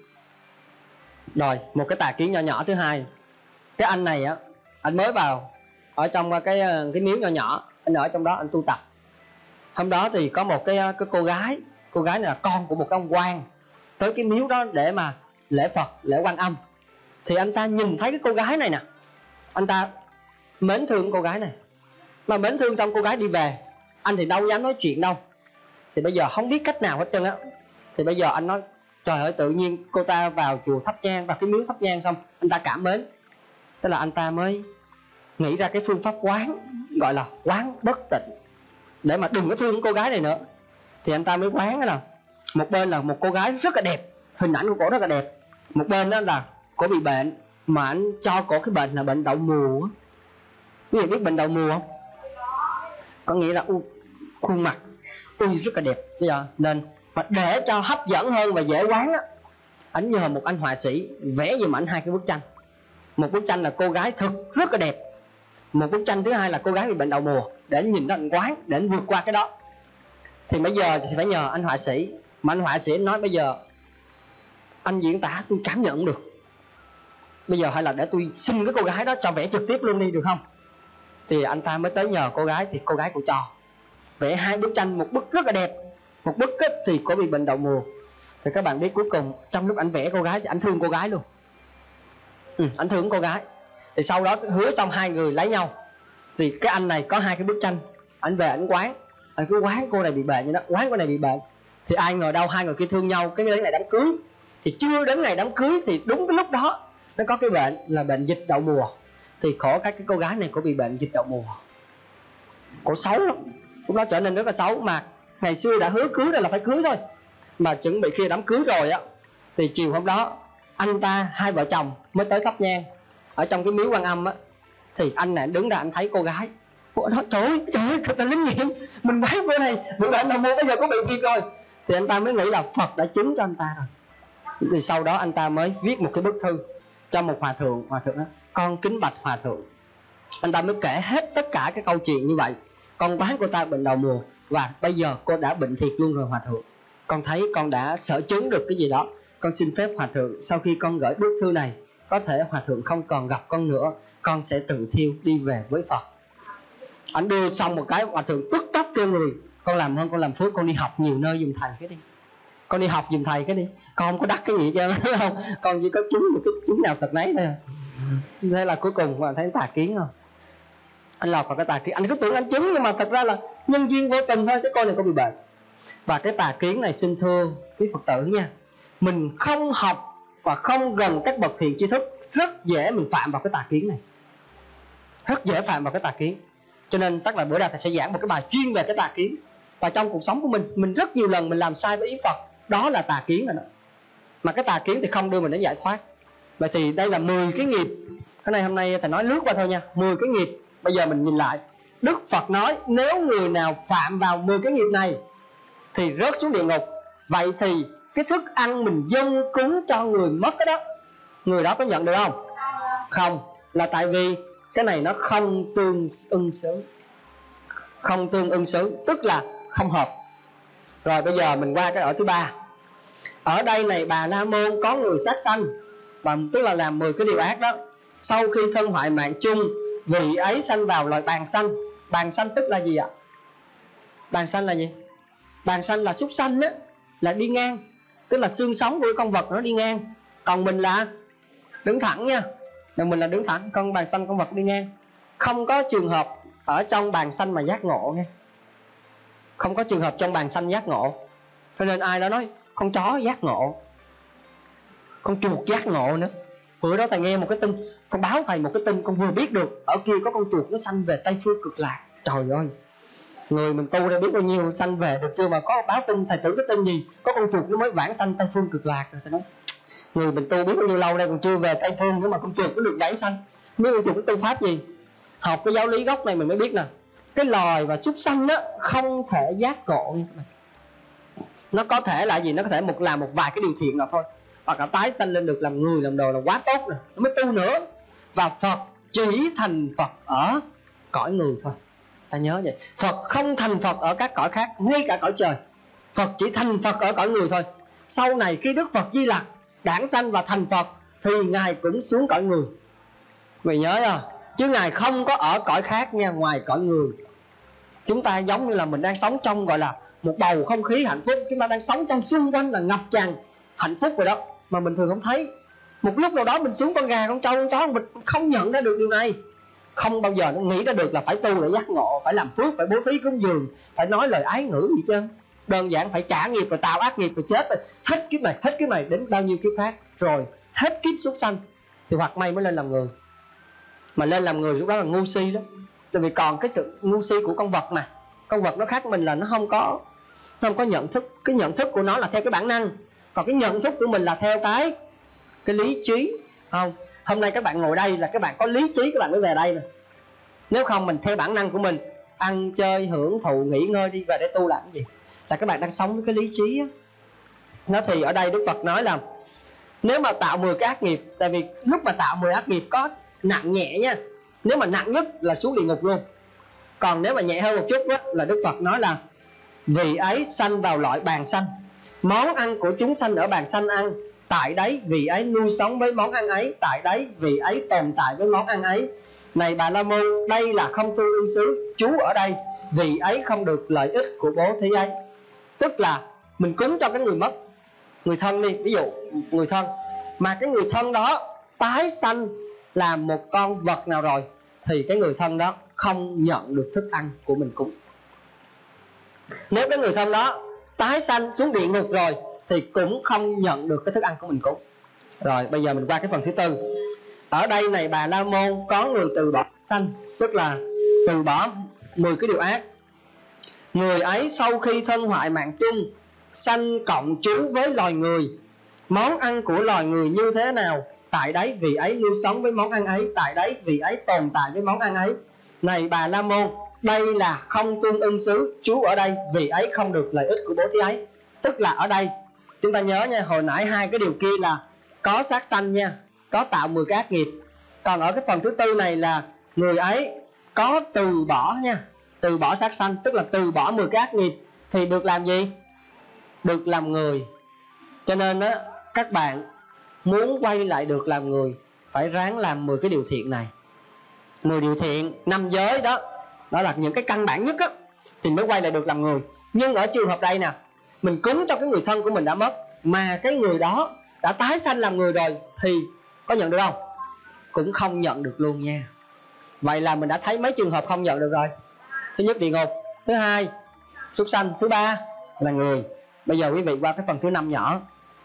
Rồi một cái tà kiến nhỏ nhỏ thứ hai, cái anh này á, anh mới vào ở trong cái cái miếu nhỏ nhỏ, anh ở trong đó anh tu tập. Hôm đó thì có một cái cái cô gái, cô gái này là con của một cái ông quan, tới cái miếu đó để mà lễ Phật, lễ Quan Âm. Thì anh ta nhìn thấy cái cô gái này nè, anh ta mến thương cô gái này. Mà mến thương xong cô gái đi về, anh thì đâu dám nói chuyện đâu. Thì bây giờ không biết cách nào hết trơn á. Thì bây giờ anh nói trời ơi, tự nhiên cô ta vào chùa thắp nhang, vào cái miếu thắp nhang xong anh ta cảm mến. Tức là anh ta mới nghĩ ra cái phương pháp quán, gọi là quán bất tịnh, để mà đừng có thương cô gái này nữa. Thì anh ta mới quán là một bên là một cô gái rất là đẹp, hình ảnh của cổ rất là đẹp. Một bên đó là cổ bị bệnh, mà anh cho cổ cái bệnh là bệnh đậu mùa. Quý vị biết bệnh đậu mùa không? Có nghĩa là u, khuôn mặt ui rất là đẹp. Bây giờ nên mà để cho hấp dẫn hơn và dễ quán á, anh nhờ một anh họa sĩ vẽ giùm ảnh hai cái bức tranh. Một bức tranh là cô gái thực rất là đẹp, một bức tranh thứ hai là cô gái bị bệnh đậu mùa, để anh nhìn đó anh quán, để anh vượt qua cái đó. Thì bây giờ thì phải nhờ anh họa sĩ. Mà anh họa sĩ nói bây giờ anh diễn tả tôi cảm nhận được, bây giờ hay là để tôi xin cái cô gái đó cho vẽ trực tiếp luôn đi được không? Thì anh ta mới tới nhờ cô gái, thì cô gái cũng cho vẽ hai bức tranh. Một bức rất là đẹp, một bức thì cô bị bệnh đậu mùa. Thì các bạn biết cuối cùng trong lúc anh vẽ cô gái thì anh thương cô gái luôn. Ừ, anh thương cô gái. Thì sau đó hứa xong hai người lấy nhau. Thì cái anh này có hai cái bức tranh, anh về anh quán, anh cứ quán cô này bị bệnh như đó, quán cô này bị bệnh. Thì ai ngờ đâu hai người kia thương nhau, cái đến ngày đám cưới. Thì chưa đến ngày đám cưới thì đúng cái lúc đó nó có cái bệnh là bệnh dịch đậu mùa. Thì khổ cái cái cô gái này cô bị bệnh dịch đậu mùa, cô xấu lắm, lúc đó trở nên rất là xấu. Mà ngày xưa đã hứa cưới rồi là phải cưới thôi, mà chuẩn bị khi đám cưới rồi á, thì chiều hôm đó anh ta hai vợ chồng mới tới thắp nhang ở trong cái miếu Quan Âm á. Thì anh này đứng ra anh thấy cô gái, cô nói trời ơi, trời ơi, thật là linh nghiệm, mình quán cô này bị bệnh đậu mùa, bây giờ có bệnh gì rồi. Thì anh ta mới nghĩ là Phật đã chứng cho anh ta rồi. Thì sau đó anh ta mới viết một cái bức thư cho một hòa thượng. Hòa thượng đó, con kính bạch hòa thượng. Anh ta mới kể hết tất cả cái câu chuyện như vậy. Con quán cô ta bệnh đậu mùa, và bây giờ cô đã bệnh thiệt luôn rồi hòa thượng. Con thấy con đã sở chứng được cái gì đó. Con xin phép hòa thượng, sau khi con gửi bức thư này, có thể hòa thượng không còn gặp con nữa, con sẽ tự thiêu đi về với Phật. Anh đưa xong một cái, hòa thượng tức tốc kêu người, con làm hơn con làm phước, con đi học nhiều nơi giùm thầy cái đi, con đi học giùm thầy cái đi, con không có đắc cái gì chứ không, con chỉ có chứng một cái chứng nào tật nấy thôi. Thế là cuối cùng mà thấy tà kiến không, anh lọt vào cái tà kiến. Anh cứ tưởng anh chứng, nhưng mà thật ra là nhân duyên vô tình thôi, cái con này có bị bệnh. Và cái tà kiến này xin thưa quý Phật tử nha, mình không học và không gần các bậc thiện tri thức, rất dễ mình phạm vào cái tà kiến này, rất dễ phạm vào cái tà kiến. Cho nên chắc là bữa nay thầy sẽ giảng một cái bài chuyên về cái tà kiến. Và trong cuộc sống của mình, mình rất nhiều lần mình làm sai với ý Phật, đó là tà kiến rồi đó. Mà cái tà kiến thì không đưa mình đến giải thoát. Vậy thì đây là mười cái nghiệp. Cái này hôm nay thầy nói lướt qua thôi nha. mười cái nghiệp. Bây giờ mình nhìn lại, Đức Phật nói nếu người nào phạm vào mười cái nghiệp này thì rớt xuống địa ngục. Vậy thì cái thức ăn mình dâng cúng cho người mất cái đó, người đó có nhận được không? Không. Là tại vì cái này nó không tương ưng xứ. Không tương ưng xứ, tức là không hợp. Rồi bây giờ mình qua cái ở thứ ba. Ở đây này Bà La Môn có người sát sanh, và tức là làm mười cái điều ác đó. Sau khi thân hoại mạng chung, vị ấy sanh vào loài bàn sanh. Bàn sanh tức là gì ạ? Bàn sanh là gì? Bàn sanh là súc sanh á, là đi ngang, tức là xương sống của con vật nó đi ngang. Còn mình là đứng thẳng nha. Còn mình là đứng thẳng, con bàn sanh con vật đi ngang. Không có trường hợp ở trong bàn sanh mà giác ngộ nghe. Không có trường hợp trong bàn sanh giác ngộ. Cho nên ai đó nói con chó giác ngộ, con chuột giác ngộ nữa. Bữa đó thầy nghe một cái tin, con báo thầy một cái tin, con vừa biết được ở kia có con chuột nó sanh về Tây Phương Cực Lạc. Trời ơi, người mình tu đã biết bao nhiêu sanh về được chưa, mà có báo tin thầy tưởng cái tin gì có con chuột nó mới vãng sanh Tây Phương Cực Lạc rồi. Thầy nói người mình tu biết bao nhiêu lâu đây còn chưa về Tây Phương nữa mà con chuột nó được vãng sanh. Mấy con chuột nó tu pháp gì? Học cái giáo lý gốc này mình mới biết nè, cái loài và súc sanh á không thể giác ngộ nha các bạn. Nó có thể là gì? Nó có thể một làm một vài cái điều thiện nào thôi, hoặc là tái sanh lên được làm người làm đồ là quá tốt rồi, nó mới tu nữa. Và Phật chỉ thành Phật ở cõi người thôi. Ta nhớ vậy, Phật không thành Phật ở các cõi khác, ngay cả cõi trời. Phật chỉ thành Phật ở cõi người thôi. Sau này khi Đức Phật Di Lặc đản sanh và thành Phật thì Ngài cũng xuống cõi người. Vì nhớ nha, chứ Ngài không có ở cõi khác nha, ngoài cõi người. Chúng ta giống như là mình đang sống trong gọi là một bầu không khí hạnh phúc, chúng ta đang sống trong xung quanh là ngập tràn hạnh phúc rồi đó, mà mình thường không thấy. Một lúc nào đó mình xuống con gà, con trâu, con chó, mình không nhận ra được điều này. Không bao giờ nó nghĩ ra được là phải tu để giác ngộ, phải làm phước, phải bố thí cúng dường, phải nói lời ái ngữ gì chứ. Đơn giản phải trả nghiệp rồi tạo ác nghiệp rồi chết rồi. Hết kiếp này, hết kiếp này đến bao nhiêu kiếp khác, rồi hết kiếp súc sanh thì hoặc may mới lên làm người. Mà lên làm người lúc đó là ngu si đó. Tại vì còn cái sự ngu si của con vật mà. Con vật nó khác mình là nó không có nó không có nhận thức. Cái nhận thức của nó là theo cái bản năng. còn cái nhận thức của mình là theo cái cái lý trí. Không, hôm nay các bạn ngồi đây là các bạn có lý trí các bạn mới về đây nè. Nếu không mình theo bản năng của mình, ăn chơi hưởng thụ nghỉ ngơi đi về để tu làm cái gì, là các bạn đang sống với cái lý trí á. Nó thì ở đây Đức Phật nói là nếu mà tạo mười cái ác nghiệp, tại vì lúc mà tạo mười ác nghiệp có nặng nhẹ nha. Nếu mà nặng nhất là xuống địa ngục luôn. Còn nếu mà nhẹ hơn một chút đó, là Đức Phật nói là vì ấy sanh vào loại bàn sanh, món ăn của chúng sanh ở bàn sanh ăn, tại đấy vì ấy nuôi sống với món ăn ấy, tại đấy vì ấy tồn tại với món ăn ấy. Này Bà La Môn, đây là không tương ưng xứ, trú ở đây vì ấy không được lợi ích của bố thí ấy. Tức là mình cúng cho cái người mất, người thân đi, ví dụ người thân, mà cái người thân đó tái sanh là một con vật nào rồi, thì cái người thân đó không nhận được thức ăn của mình cúng. Nếu cái người thân đó tái sanh xuống địa ngục rồi thì cũng không nhận được cái thức ăn của mình cúng. Rồi bây giờ mình qua cái phần thứ tư. Ở đây này Bà La Môn, có người từ bỏ sanh, tức là từ bỏ mười cái điều ác. Người ấy sau khi thân hoại mạng chung, sanh cộng trú với loài người. Món ăn của loài người như thế nào, tại đấy vì ấy nuôi sống với món ăn ấy, tại đấy vì ấy tồn tại với món ăn ấy. Này Bà La Môn, đây là không tương ưng xứ, trú ở đây vì ấy không được lợi ích của bố thí ấy. Tức là ở đây chúng ta nhớ nha, hồi nãy hai cái điều kia là có sát sanh nha, có tạo mười cái ác nghiệp. Còn ở cái phần thứ tư này là người ấy có từ bỏ nha, từ bỏ sát sanh, tức là từ bỏ mười cái ác nghiệp thì được làm gì? Được làm người. Cho nên á, các bạn muốn quay lại được làm người phải ráng làm mười cái điều thiện này. Mười điều thiện, năm giới đó, đó là những cái căn bản nhất á, thì mới quay lại được làm người. Nhưng ở trường hợp đây nè, mình cúng cho cái người thân của mình đã mất, mà cái người đó đã tái sanh làm người rồi, thì có nhận được không? Cũng không nhận được luôn nha. Vậy là mình đã thấy mấy trường hợp không nhận được rồi. Thứ nhất địa ngục, thứ hai súc sanh, thứ ba là người. Bây giờ quý vị qua cái phần thứ năm nhỏ.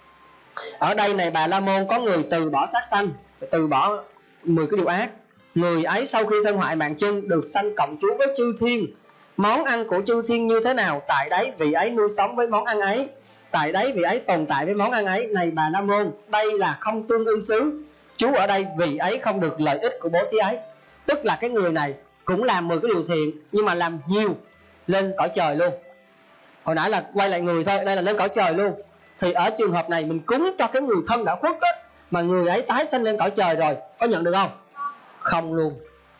Ở đây này Bà La Môn, có người từ bỏ sát sanh, từ bỏ mười cái điều ác. Người ấy sau khi thân hoại mạng chung được sanh cộng trú với chư thiên. Món ăn của chư thiên như thế nào, tại đấy vị ấy nuôi sống với món ăn ấy, tại đấy vị ấy tồn tại với món ăn ấy. Này Bà La Môn, đây là không tương ưng xứ, trú ở đây vì ấy không được lợi ích của bố thí ấy. Tức là cái người này cũng làm mười cái điều thiện, nhưng mà làm nhiều, lên cõi trời luôn. Hồi nãy là quay lại người thôi, đây là lên cõi trời luôn. Thì ở trường hợp này mình cúng cho cái người thân đã khuất á, mà người ấy tái sanh lên cõi trời rồi, có nhận được không? Không luôn.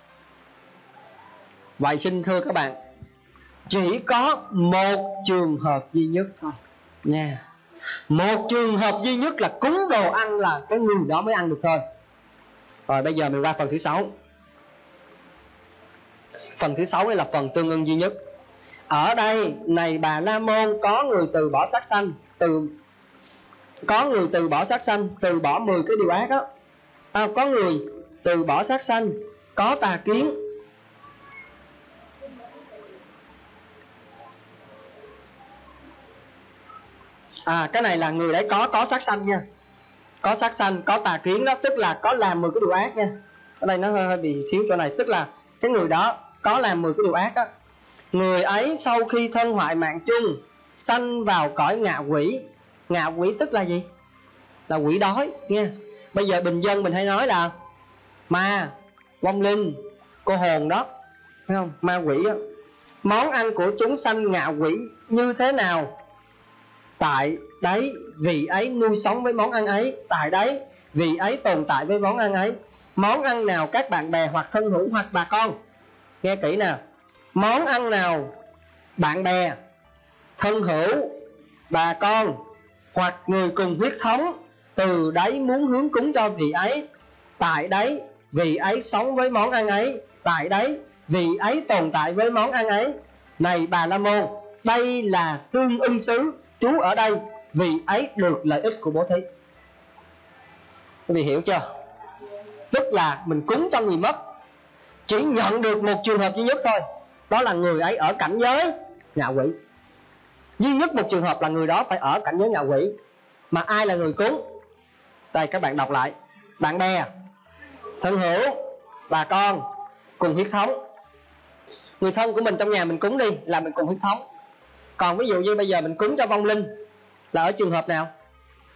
Vậy xin thưa các bạn, chỉ có một trường hợp duy nhất thôi nha. Một trường hợp duy nhất là cúng đồ ăn là cái người đó mới ăn được thôi. Rồi bây giờ mình qua phần thứ sáu. Phần thứ sáu này là phần tương ưng duy nhất. Ở đây này Bà La Môn, có người từ bỏ sát sanh, từ có người từ bỏ sát sanh, từ bỏ mười cái điều ác đó. À, có người từ bỏ sát sanh, có tà kiến, à cái này là người đấy có có sát sanh nha, có sát sanh, có tà kiến đó, tức là có làm mười cái điều ác nha. Ở đây nó hơi, hơi bị thiếu chỗ này, tức là cái người đó có làm mười cái điều ác đó. Người ấy sau khi thân hoại mạng chung, sanh vào cõi ngạ quỷ. Ngạ quỷ tức là gì? Là quỷ đói nha. Bây giờ bình dân mình hay nói là ma, vong linh, cô hồn đó, thấy không? Ma quỷ đó. Món ăn của chúng sanh ngạ quỷ như thế nào, tại đấy vị ấy nuôi sống với món ăn ấy, tại đấy vị ấy tồn tại với món ăn ấy. Món ăn nào các bạn bè hoặc thân hữu hoặc bà con, nghe kỹ nào, món ăn nào bạn bè, thân hữu, bà con hoặc người cùng huyết thống từ đấy muốn hướng cúng cho vị ấy, tại đấy vị ấy sống với món ăn ấy, tại đấy vị ấy tồn tại với món ăn ấy. Này Bà La Môn, đây là tương ưng xứ, trú ở đây vị ấy được lợi ích của bố thí. Quý vị hiểu chưa? Tức là mình cúng cho người mất, chỉ nhận được một trường hợp duy nhất thôi, đó là người ấy ở cảnh giới ngạ quỷ. Duy nhất một trường hợp là người đó phải ở cảnh giới ngạ quỷ. Mà ai là người cúng? Đây các bạn đọc lại: bạn bè, thân hữu, bà con, cùng huyết thống. Người thân của mình trong nhà mình cúng đi là mình cùng huyết thống. Còn ví dụ như bây giờ mình cúng cho vong linh là ở trường hợp nào?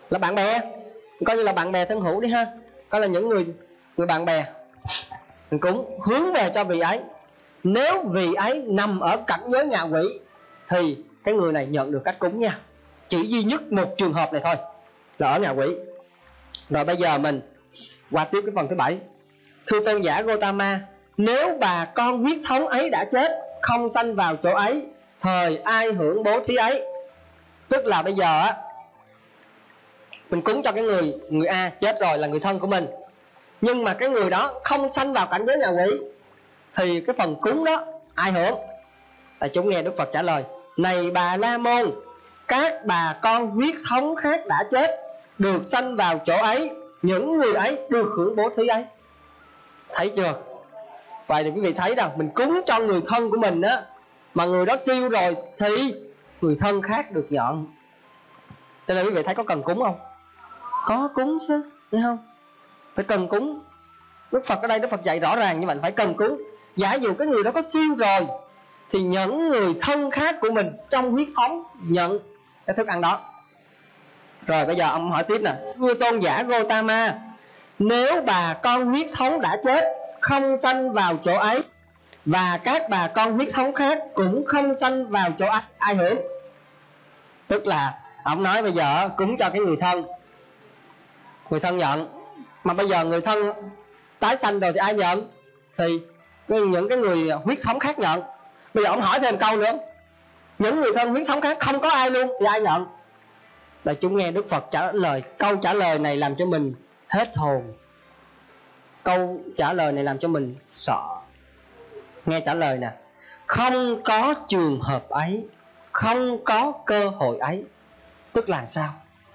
là bạn bè, coi như là bạn bè thân hữu đi ha, coi là những người người bạn bè, mình cúng hướng về cho vị ấy. Nếu vị ấy nằm ở cảnh giới ngạ quỷ thì cái người này nhận được cách cúng nha. Chỉ duy nhất một trường hợp này thôi là ở ngạ quỷ. Rồi bây giờ mình qua tiếp cái phần thứ bảy. Thưa tôn giả Gotama, nếu bà con huyết thống ấy đã chết, không sanh vào chỗ ấy, thời ai hưởng bố thí ấy? Tức là bây giờ á, mình cúng cho cái người người A chết rồi, là người thân của mình, nhưng mà cái người đó không sanh vào cảnh giới ngạ quỷ, thì cái phần cúng đó ai hưởng? Đại chúng nghe Đức Phật trả lời: này bà La Môn, các bà con huyết thống khác đã chết, được sanh vào chỗ ấy, những người ấy được hưởng bố thí ấy. Thấy chưa? Vậy thì quý vị thấy rằng mình cúng cho người thân của mình á, mà người đó siêu rồi thì người thân khác được nhận. Cho nên quý vị thấy có cần cúng không? Có cúng chứ, thấy không? Phải cần cúng. Đức Phật ở đây Đức Phật dạy rõ ràng như vậy, phải cần cúng. Giả dụ cái người đó có siêu rồi thì những người thân khác của mình trong huyết thống nhận cái thức ăn đó. Rồi bây giờ ông hỏi tiếp nè: thưa tôn giả Gotama, nếu bà con huyết thống đã chết, không sanh vào chỗ ấy, và các bà con huyết thống khác cũng không sanh vào chỗ ấy, ai hưởng? Tức là ông nói bây giờ cúng cho cái người thân, người thân nhận, mà bây giờ người thân tái sanh rồi thì ai nhận? Thì những cái người huyết thống khác nhận. Bây giờ ông hỏi thêm câu nữa: những người thân huyết thống khác không có ai luôn thì ai nhận? Đại chúng nghe Đức Phật trả lời, câu trả lời này làm cho mình hết hồn. Câu trả lời này làm cho mình sợ. Nghe trả lời nè: không có trường hợp ấy, không có cơ hội ấy. Tức là sao?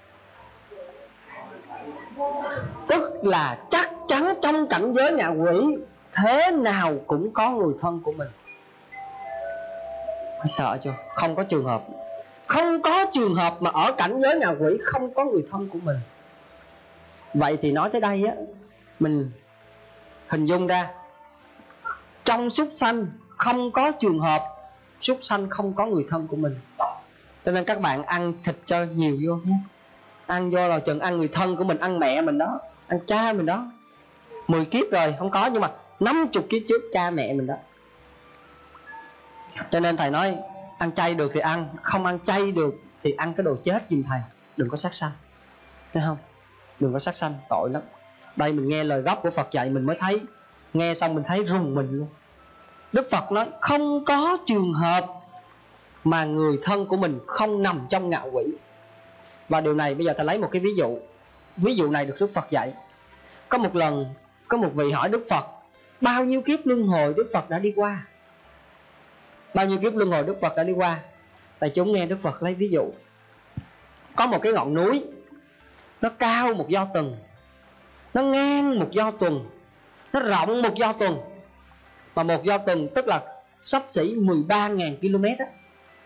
Tức là chắc chắn trong cảnh giới ngạ quỷ thế nào cũng có người thân của mình. Sợ chưa? Không có trường hợp. Không có trường hợp mà ở cảnh giới ngạ quỷ không có người thân của mình. Vậy thì nói tới đây á, mình hình dung ra trong súc sanh không có trường hợp súc sanh không có người thân của mình. Cho nên các bạn ăn thịt cho nhiều vô nhé. Ăn vô là chừng ăn người thân của mình, ăn mẹ mình đó, ăn cha mình đó. Mười kiếp rồi không có, nhưng mà năm chục kiếp trước cha mẹ mình đó. Cho nên thầy nói ăn chay được thì ăn, không ăn chay được thì ăn cái đồ chết giùm thầy. Đừng có sát sanh, thấy không? Đừng có sát sanh, tội lắm. Đây mình nghe lời gốc của Phật dạy mình mới thấy, nghe xong mình thấy rùng mình luôn. Đức Phật nói không có trường hợp mà người thân của mình không nằm trong ngạ quỷ. Và điều này bây giờ ta lấy một cái ví dụ. Ví dụ này được Đức Phật dạy. Có một lần có một vị hỏi Đức Phật: bao nhiêu kiếp luân hồi Đức Phật đã đi qua? Bao nhiêu kiếp luân hồi Đức Phật đã đi qua? Tại chúng nghe Đức Phật lấy ví dụ. Có một cái ngọn núi, nó cao một do tuần, nó ngang một do tuần, nó rộng một do tuần. Mà một do tuần tức là xấp xỉ mười ba nghìn ki lô mét á.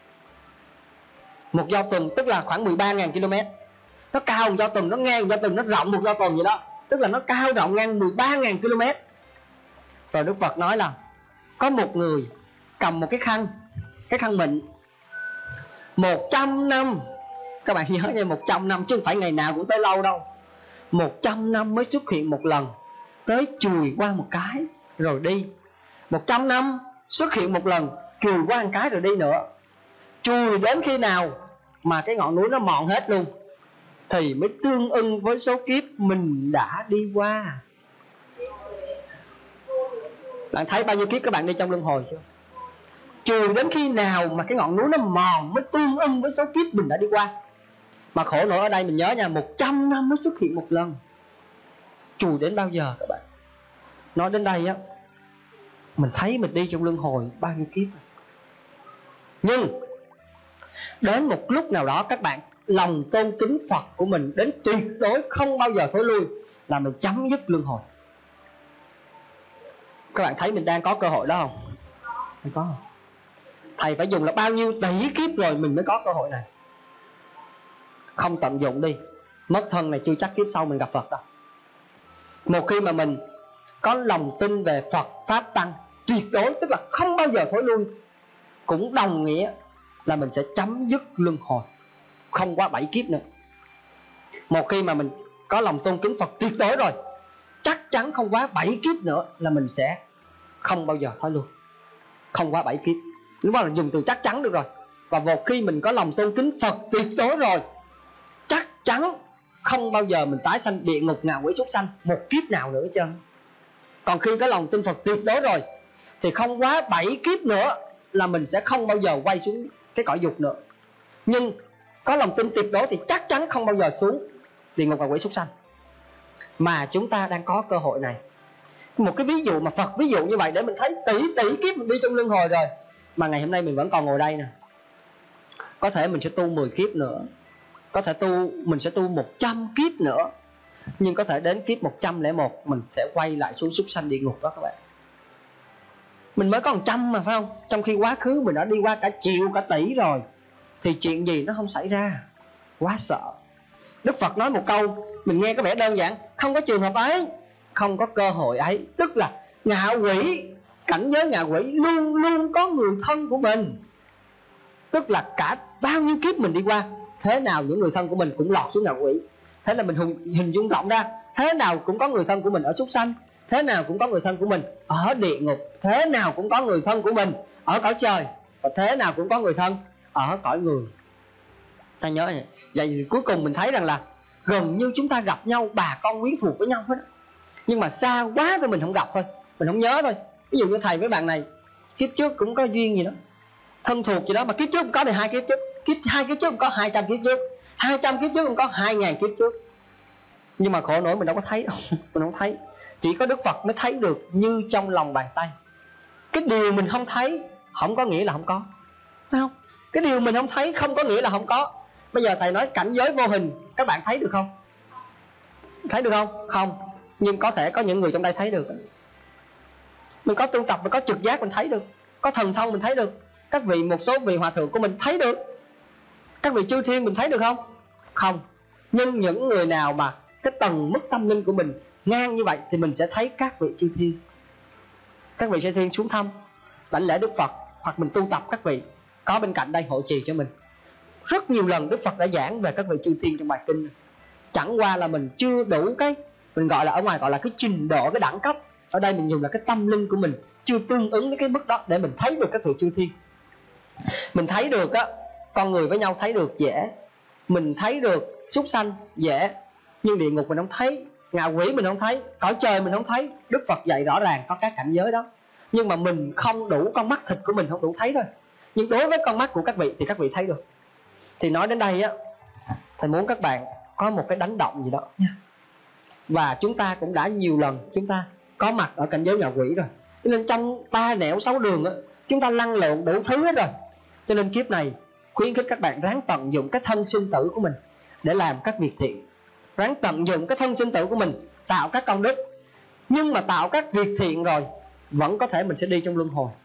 Một do tuần tức là khoảng mười ba nghìn ki lô mét. Nó cao một do tuần, nó ngang một do tuần, nó rộng một do tuần vậy đó. Tức là nó cao rộng ngang mười ba nghìn ki lô mét. Rồi Đức Phật nói là có một người cầm một cái khăn, cái khăn mịn, một trăm năm. Các bạn nhớ nha, một trăm năm chứ không phải ngày nào cũng tới lâu đâu. Một trăm năm mới xuất hiện một lần, tới chùi qua một cái rồi đi. Một trăm năm xuất hiện một lần, chùi qua một cái rồi đi nữa. Chùi đến khi nào mà cái ngọn núi nó mòn hết luôn thì mới tương ưng với số kiếp mình đã đi qua. Bạn thấy bao nhiêu kiếp các bạn đi trong luân hồi chưa? Chùi đến khi nào mà cái ngọn núi nó mòn mới tương ưng với số kiếp mình đã đi qua. Mà khổ nỗi ở đây mình nhớ nha, một trăm năm mới xuất hiện một lần. Chùi đến bao giờ các bạn? Nói đến đây á, mình thấy mình đi trong luân hồi bao nhiêu kiếp. Nhưng đến một lúc nào đó các bạn, lòng tôn kính Phật của mình đến tuyệt đối không bao giờ thối lui, là mình chấm dứt luân hồi. Các bạn thấy mình đang có cơ hội đó không? Không có. Thầy phải dùng là bao nhiêu tỷ kiếp rồi mình mới có cơ hội này. Không tận dụng đi, mất thân này chưa chắc kiếp sau mình gặp Phật đâu. Một khi mà mình có lòng tin về Phật Pháp Tăng tuyệt đối, tức là không bao giờ thối lui, cũng đồng nghĩa là mình sẽ chấm dứt luân hồi, không qua bảy kiếp nữa. Một khi mà mình có lòng tôn kính Phật tuyệt đối rồi, chắc chắn không quá bảy kiếp nữa là mình sẽ không bao giờ thôi luôn. Không quá bảy kiếp, đúng là dùng từ chắc chắn được rồi. Và một khi mình có lòng tôn kính Phật tuyệt đối rồi, chắc chắn không bao giờ mình tái sanh địa ngục, ngạ quỷ, súc sanh một kiếp nào nữa hết trơn. Còn khi có lòng tin Phật tuyệt đối rồi thì không quá bảy kiếp nữa là mình sẽ không bao giờ quay xuống cái cõi dục nữa. Nhưng có lòng tin tuyệt đối thì chắc chắn không bao giờ xuống địa ngục, ngạ quỷ, súc sanh. Mà chúng ta đang có cơ hội này. Một cái ví dụ mà Phật ví dụ như vậy để mình thấy tỷ tỷ kiếp mình đi trong luân hồi rồi, mà ngày hôm nay mình vẫn còn ngồi đây nè. Có thể mình sẽ tu mười kiếp nữa, có thể tu mình sẽ tu một trăm kiếp nữa, nhưng có thể đến kiếp một trăm lẻ một mình sẽ quay lại xuống súc sanh địa ngục đó các bạn. Mình mới có một trăm mà, phải không? Trong khi quá khứ mình đã đi qua cả triệu, cả tỷ rồi, thì chuyện gì nó không xảy ra. Quá sợ. Đức Phật nói một câu mình nghe có vẻ đơn giản: không có trường hợp ấy, không có cơ hội ấy. Tức là ngạ quỷ, cảnh giới ngạ quỷ luôn luôn có người thân của mình. Tức là cả bao nhiêu kiếp mình đi qua, thế nào những người thân của mình cũng lọt xuống ngạ quỷ. Thế là mình hình dung rộng ra, thế nào cũng có người thân của mình ở súc sanh, thế nào cũng có người thân của mình ở địa ngục, thế nào cũng có người thân của mình ở cõi trời, và thế nào cũng có người thân ở cõi người. Ta nhớ vậy. Vậy thì cuối cùng mình thấy rằng là gần như chúng ta gặp nhau, bà con quyến thuộc với nhau hết. Nhưng mà xa quá thì mình không gặp thôi, mình không nhớ thôi. Ví dụ như thầy với bạn này kiếp trước cũng có duyên gì đó, thân thuộc gì đó, mà kiếp trước cũng có thì hai kiếp trước, kiếp hai kiếp trước cũng có hai trăm kiếp trước, hai trăm kiếp trước cũng có hai ngàn kiếp trước. Nhưng mà khổ nổi mình đâu có thấy đâu. Mình không thấy. Chỉ có Đức Phật mới thấy được như trong lòng bàn tay. Cái điều mình không thấy không có nghĩa là không có, phải không? Cái điều mình không thấy không có nghĩa là không có. Bây giờ thầy nói cảnh giới vô hình, các bạn thấy được không? Thấy được không? Không. Nhưng có thể có những người trong đây thấy được. Mình có tu tập, mình có trực giác mình thấy được, có thần thông mình thấy được. Các vị, một số vị hòa thượng của mình thấy được. Các vị chư thiên mình thấy được không? Không. Nhưng những người nào mà cái tầng mức tâm linh của mình ngang như vậy thì mình sẽ thấy các vị chư thiên. Các vị chư thiên xuống thăm đảnh lễ Đức Phật, hoặc mình tu tập, các vị có bên cạnh đây hộ trì cho mình. Rất nhiều lần Đức Phật đã giảng về các vị chư thiên trong bài kinh. Chẳng qua là mình chưa đủ cái, mình gọi là ở ngoài gọi là cái trình độ, cái đẳng cấp. Ở đây mình dùng là cái tâm linh của mình chưa tương ứng với cái mức đó để mình thấy được các vị chư thiên. Mình thấy được á, con người với nhau thấy được dễ, mình thấy được súc sanh dễ, nhưng địa ngục mình không thấy, ngạ quỷ mình không thấy, cõi trời mình không thấy. Đức Phật dạy rõ ràng có các cảnh giới đó, nhưng mà mình không đủ, con mắt thịt của mình không đủ thấy thôi. Nhưng đối với con mắt của các vị thì các vị thấy được. Thì nói đến đây á, thầy muốn các bạn có một cái đánh động gì đó nha. Và chúng ta cũng đã nhiều lần chúng ta có mặt ở cảnh giới ngạ quỷ rồi, cho nên trong ba nẻo sáu đường á, chúng ta lăn lộn đủ thứ hết rồi. Cho nên kiếp này khuyến khích các bạn ráng tận dụng cái thân sinh tử của mình để làm các việc thiện, ráng tận dụng cái thân sinh tử của mình tạo các công đức. Nhưng mà tạo các việc thiện rồi vẫn có thể mình sẽ đi trong luân hồi,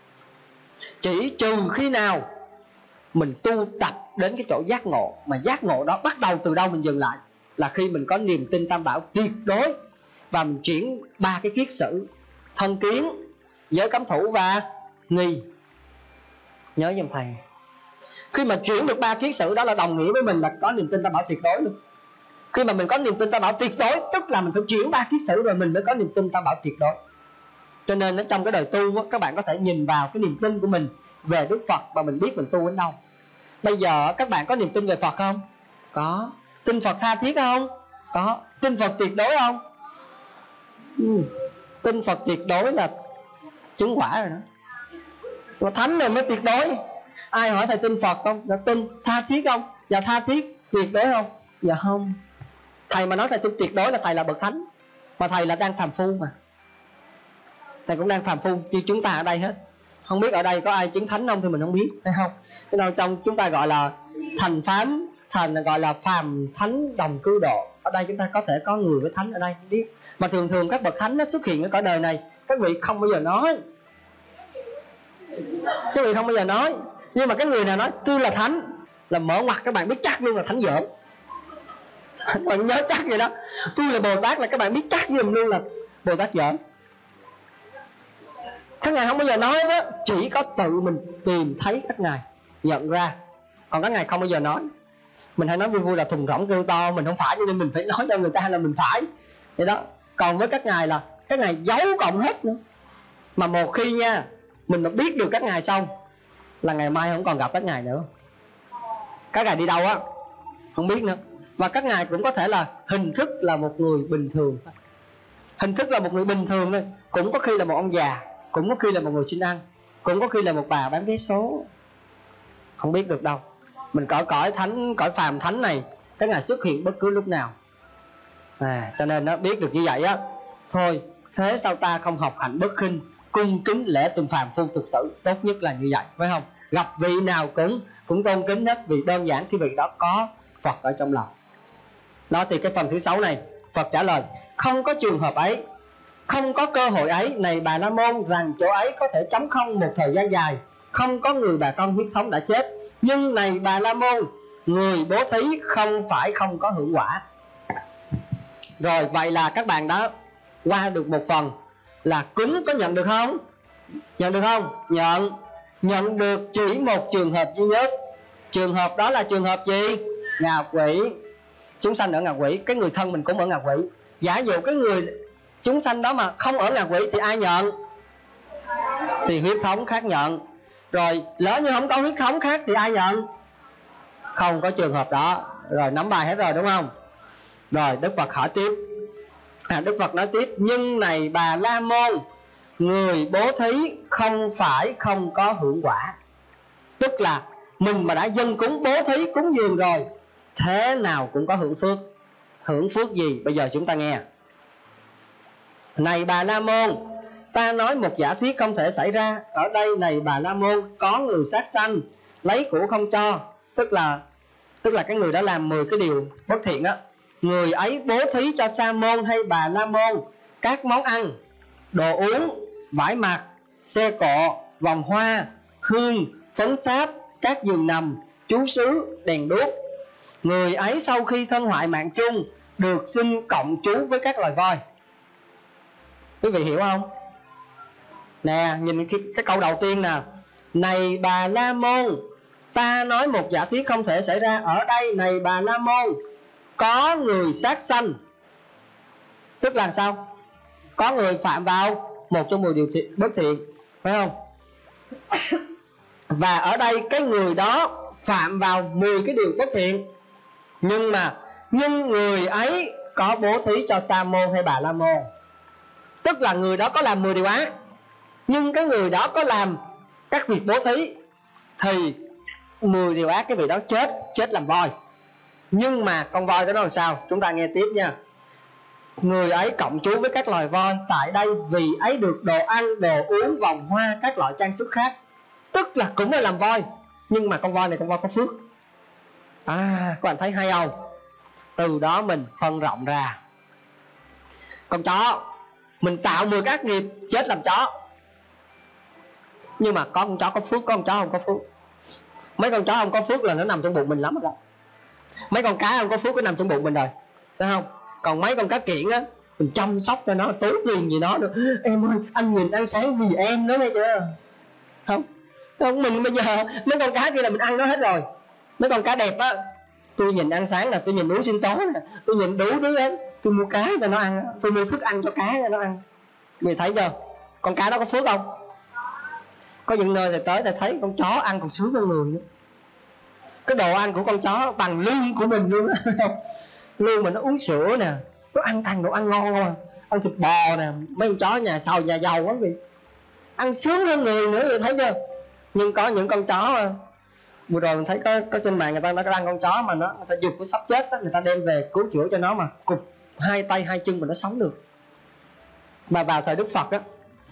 chỉ trừ khi nào mình tu tập đến cái chỗ giác ngộ. Mà giác ngộ đó bắt đầu từ đâu mình dừng lại? Là khi mình có niềm tin tam bảo tuyệt đối, và mình chuyển ba cái kiết sử: thân kiến, giới cấm thủ và nghi. Nhớ giùm thầy, khi mà chuyển được ba kiết sử đó là đồng nghĩa với mình là có niềm tin tam bảo tuyệt đối luôn. Khi mà mình có niềm tin tam bảo tuyệt đối, tức là mình phải chuyển ba kiết sử rồi mình mới có niềm tin tam bảo tuyệt đối. Cho nên ở trong cái đời tu, các bạn có thể nhìn vào cái niềm tin của mình về Đức Phật và mình biết mình tu đến đâu. Bây giờ các bạn có niềm tin về Phật không? Có. Tin Phật tha thiết không? Có. Tin Phật tuyệt đối không? Ừ. Tin Phật tuyệt đối là chứng quả rồi đó. Mà thánh rồi mới tuyệt đối. Ai hỏi thầy tin Phật không? Dạ tin. Tha thiết không? Dạ tha thiết. Tuyệt đối không? Dạ không. Thầy mà nói thầy tin tuyệt đối là thầy là bậc thánh, mà thầy là đang phàm phu mà. Thầy cũng đang phàm phu như chúng ta ở đây hết. Không biết ở đây có ai chứng thánh không thì mình không biết, phải không? Cái nào trong chúng ta gọi là thành phám, thành gọi là phàm thánh đồng cư độ. Ở đây chúng ta có thể có người với thánh ở đây không biết. Mà thường thường các bậc thánh nó xuất hiện ở cõi đời này, các vị không bao giờ nói. Các vị không bao giờ nói. Nhưng mà cái người nào nói tôi là thánh là mở ngoặt các bạn biết chắc luôn là thánh giỡn. Các bạn nhớ chắc vậy đó. Tôi là Bồ Tát là các bạn biết chắc giùm luôn là Bồ Tát giỡn. Các ngài không bao giờ nói đó, chỉ có tự mình tìm thấy các ngài nhận ra. Còn các ngài không bao giờ nói. Mình hay nói vui vui là thùng rỗng kêu to, mình không phải cho nên mình phải nói cho người ta là mình phải vậy đó. Còn với các ngài là các ngài giấu cộng hết nữa. Mà một khi nha, mình mà biết được các ngài xong là ngày mai không còn gặp các ngài nữa. Các ngài đi đâu á không biết nữa. Và các ngài cũng có thể là hình thức là một người bình thường, hình thức là một người bình thường thôi. Cũng có khi là một ông già, cũng có khi là một người xin ăn, cũng có khi là một bà bán vé số, không biết được đâu. Mình cõi cõi thánh, cõi phàm thánh này, các ngài xuất hiện bất cứ lúc nào. À, cho nên nó biết được như vậy á, thôi thế sao ta không học hạnh bất khinh, cung kính lễ tuần phàm phu thực tử, tốt nhất là như vậy, phải không? Gặp vị nào cũng cũng tôn kính hết, vì đơn giản cái vị đó có Phật ở trong lòng. Đó thì cái phần thứ sáu này, Phật trả lời: không có trường hợp ấy, không có cơ hội ấy, này Bà La Môn, rằng chỗ ấy có thể trống không một thời gian dài, không có người bà con huyết thống đã chết. Nhưng này Bà La Môn, người bố thí không phải không có hưởng quả. Rồi, vậy là các bạn đã qua được một phần là cúng có nhận được không? Nhận được không? Nhận. Nhận được chỉ một trường hợp duy nhất. Trường hợp đó là trường hợp gì? Ngạ quỷ. Chúng sanh ở ngạ quỷ, cái người thân mình cũng ở ngạ quỷ. Giả dụ cái người chúng sanh đó mà không ở ngạ quỷ thì ai nhận? Thì huyết thống khác nhận. Rồi lỡ như không có huyết thống khác thì ai nhận? Không có trường hợp đó. Rồi nắm bài hết rồi đúng không? Rồi Đức Phật hỏi tiếp. à, Đức Phật nói tiếp: nhưng này Bà La Môn, người bố thí không phải không có hưởng quả. Tức là mình mà đã dâng cúng bố thí cúng dường rồi, thế nào cũng có hưởng phước. Hưởng phước gì? Bây giờ chúng ta nghe. Này Bà La Môn, ta nói một giả thuyết không thể xảy ra. Ở đây này Bà La Môn, có người sát sanh, lấy của không cho. Tức là Tức là cái người đã làm mười cái điều bất thiện á, người ấy bố thí cho Sa môn hay Bà La Môn các món ăn, đồ uống, vải mặc, xe cộ, vòng hoa, hương, phấn sáp, các giường nằm, chú xứ, đèn đuốc. Người ấy sau khi thân hoại mạng chung được xin cộng trú với các loài voi. Quý vị hiểu không? Nè, nhìn cái, cái câu đầu tiên nè: này Bà La Môn, ta nói một giả thuyết không thể xảy ra. Ở đây này Bà La Môn, có người sát sanh. Tức là sao? Có người phạm vào một trong mười điều thiện, bất thiện, phải không? Và ở đây cái người đó phạm vào mười cái điều bất thiện, nhưng mà nhưng người ấy có bố thí cho Sa môn hay Bà La Môn. Tức là người đó có làm mười điều ác, nhưng cái người đó có làm các việc bố thí, thì mười điều ác cái vị đó chết, chết làm voi. Nhưng mà con voi đó nó làm sao? Chúng ta nghe tiếp nha. Người ấy cộng trú với các loài voi tại đây vì ấy được đồ ăn, đồ uống, vòng hoa, các loại trang sức khác. Tức là cũng là làm voi, nhưng mà con voi này con voi có phước. À, các bạn thấy hay không? Từ đó mình phân rộng ra. Con chó, mình tạo mười các nghiệp, chết làm chó. Nhưng mà có con chó có phước, có con chó không có phước. Mấy con chó không có phước là nó nằm trong bụng mình lắm rồi đó. Mấy con cá không có phước, nó nằm trong bụng mình rồi, thấy không? Còn mấy con cá kiện á, mình chăm sóc cho nó, tốn tiền gì nó nữa. Em ơi, anh nhìn ăn sáng vì em đó nghe chưa? Không, không, mình bây giờ mấy con cá kia là mình ăn nó hết rồi. Mấy con cá đẹp á, tôi nhìn ăn sáng là tôi nhìn uống sinh tố nè, tôi nhìn đủ thứ hết. Tôi mua cá cho nó ăn, tôi mua thức ăn cho cá cho nó ăn. Mày thấy chưa? Con cá đó có phước không? Có những nơi thì tới thì thấy con chó ăn còn sướng hơn người nữa. Cái đồ ăn của con chó bằng lương của mình luôn á. Lương mà nó uống sữa nè, nó ăn ăn đồ ăn ngon không à. Ăn thịt bò nè, mấy con chó nhà giàu nhà giàu quá vậy, ăn sướng hơn người nữa, vậy thấy chưa? Nhưng có những con chó mà vừa rồi mình thấy có, có trên mạng người ta đã đăng con chó mà nó người ta giục nó sắp chết đó, người ta đem về cứu chữa cho nó mà cụp hai tay hai chân mà nó sống được. Mà vào thời Đức Phật á,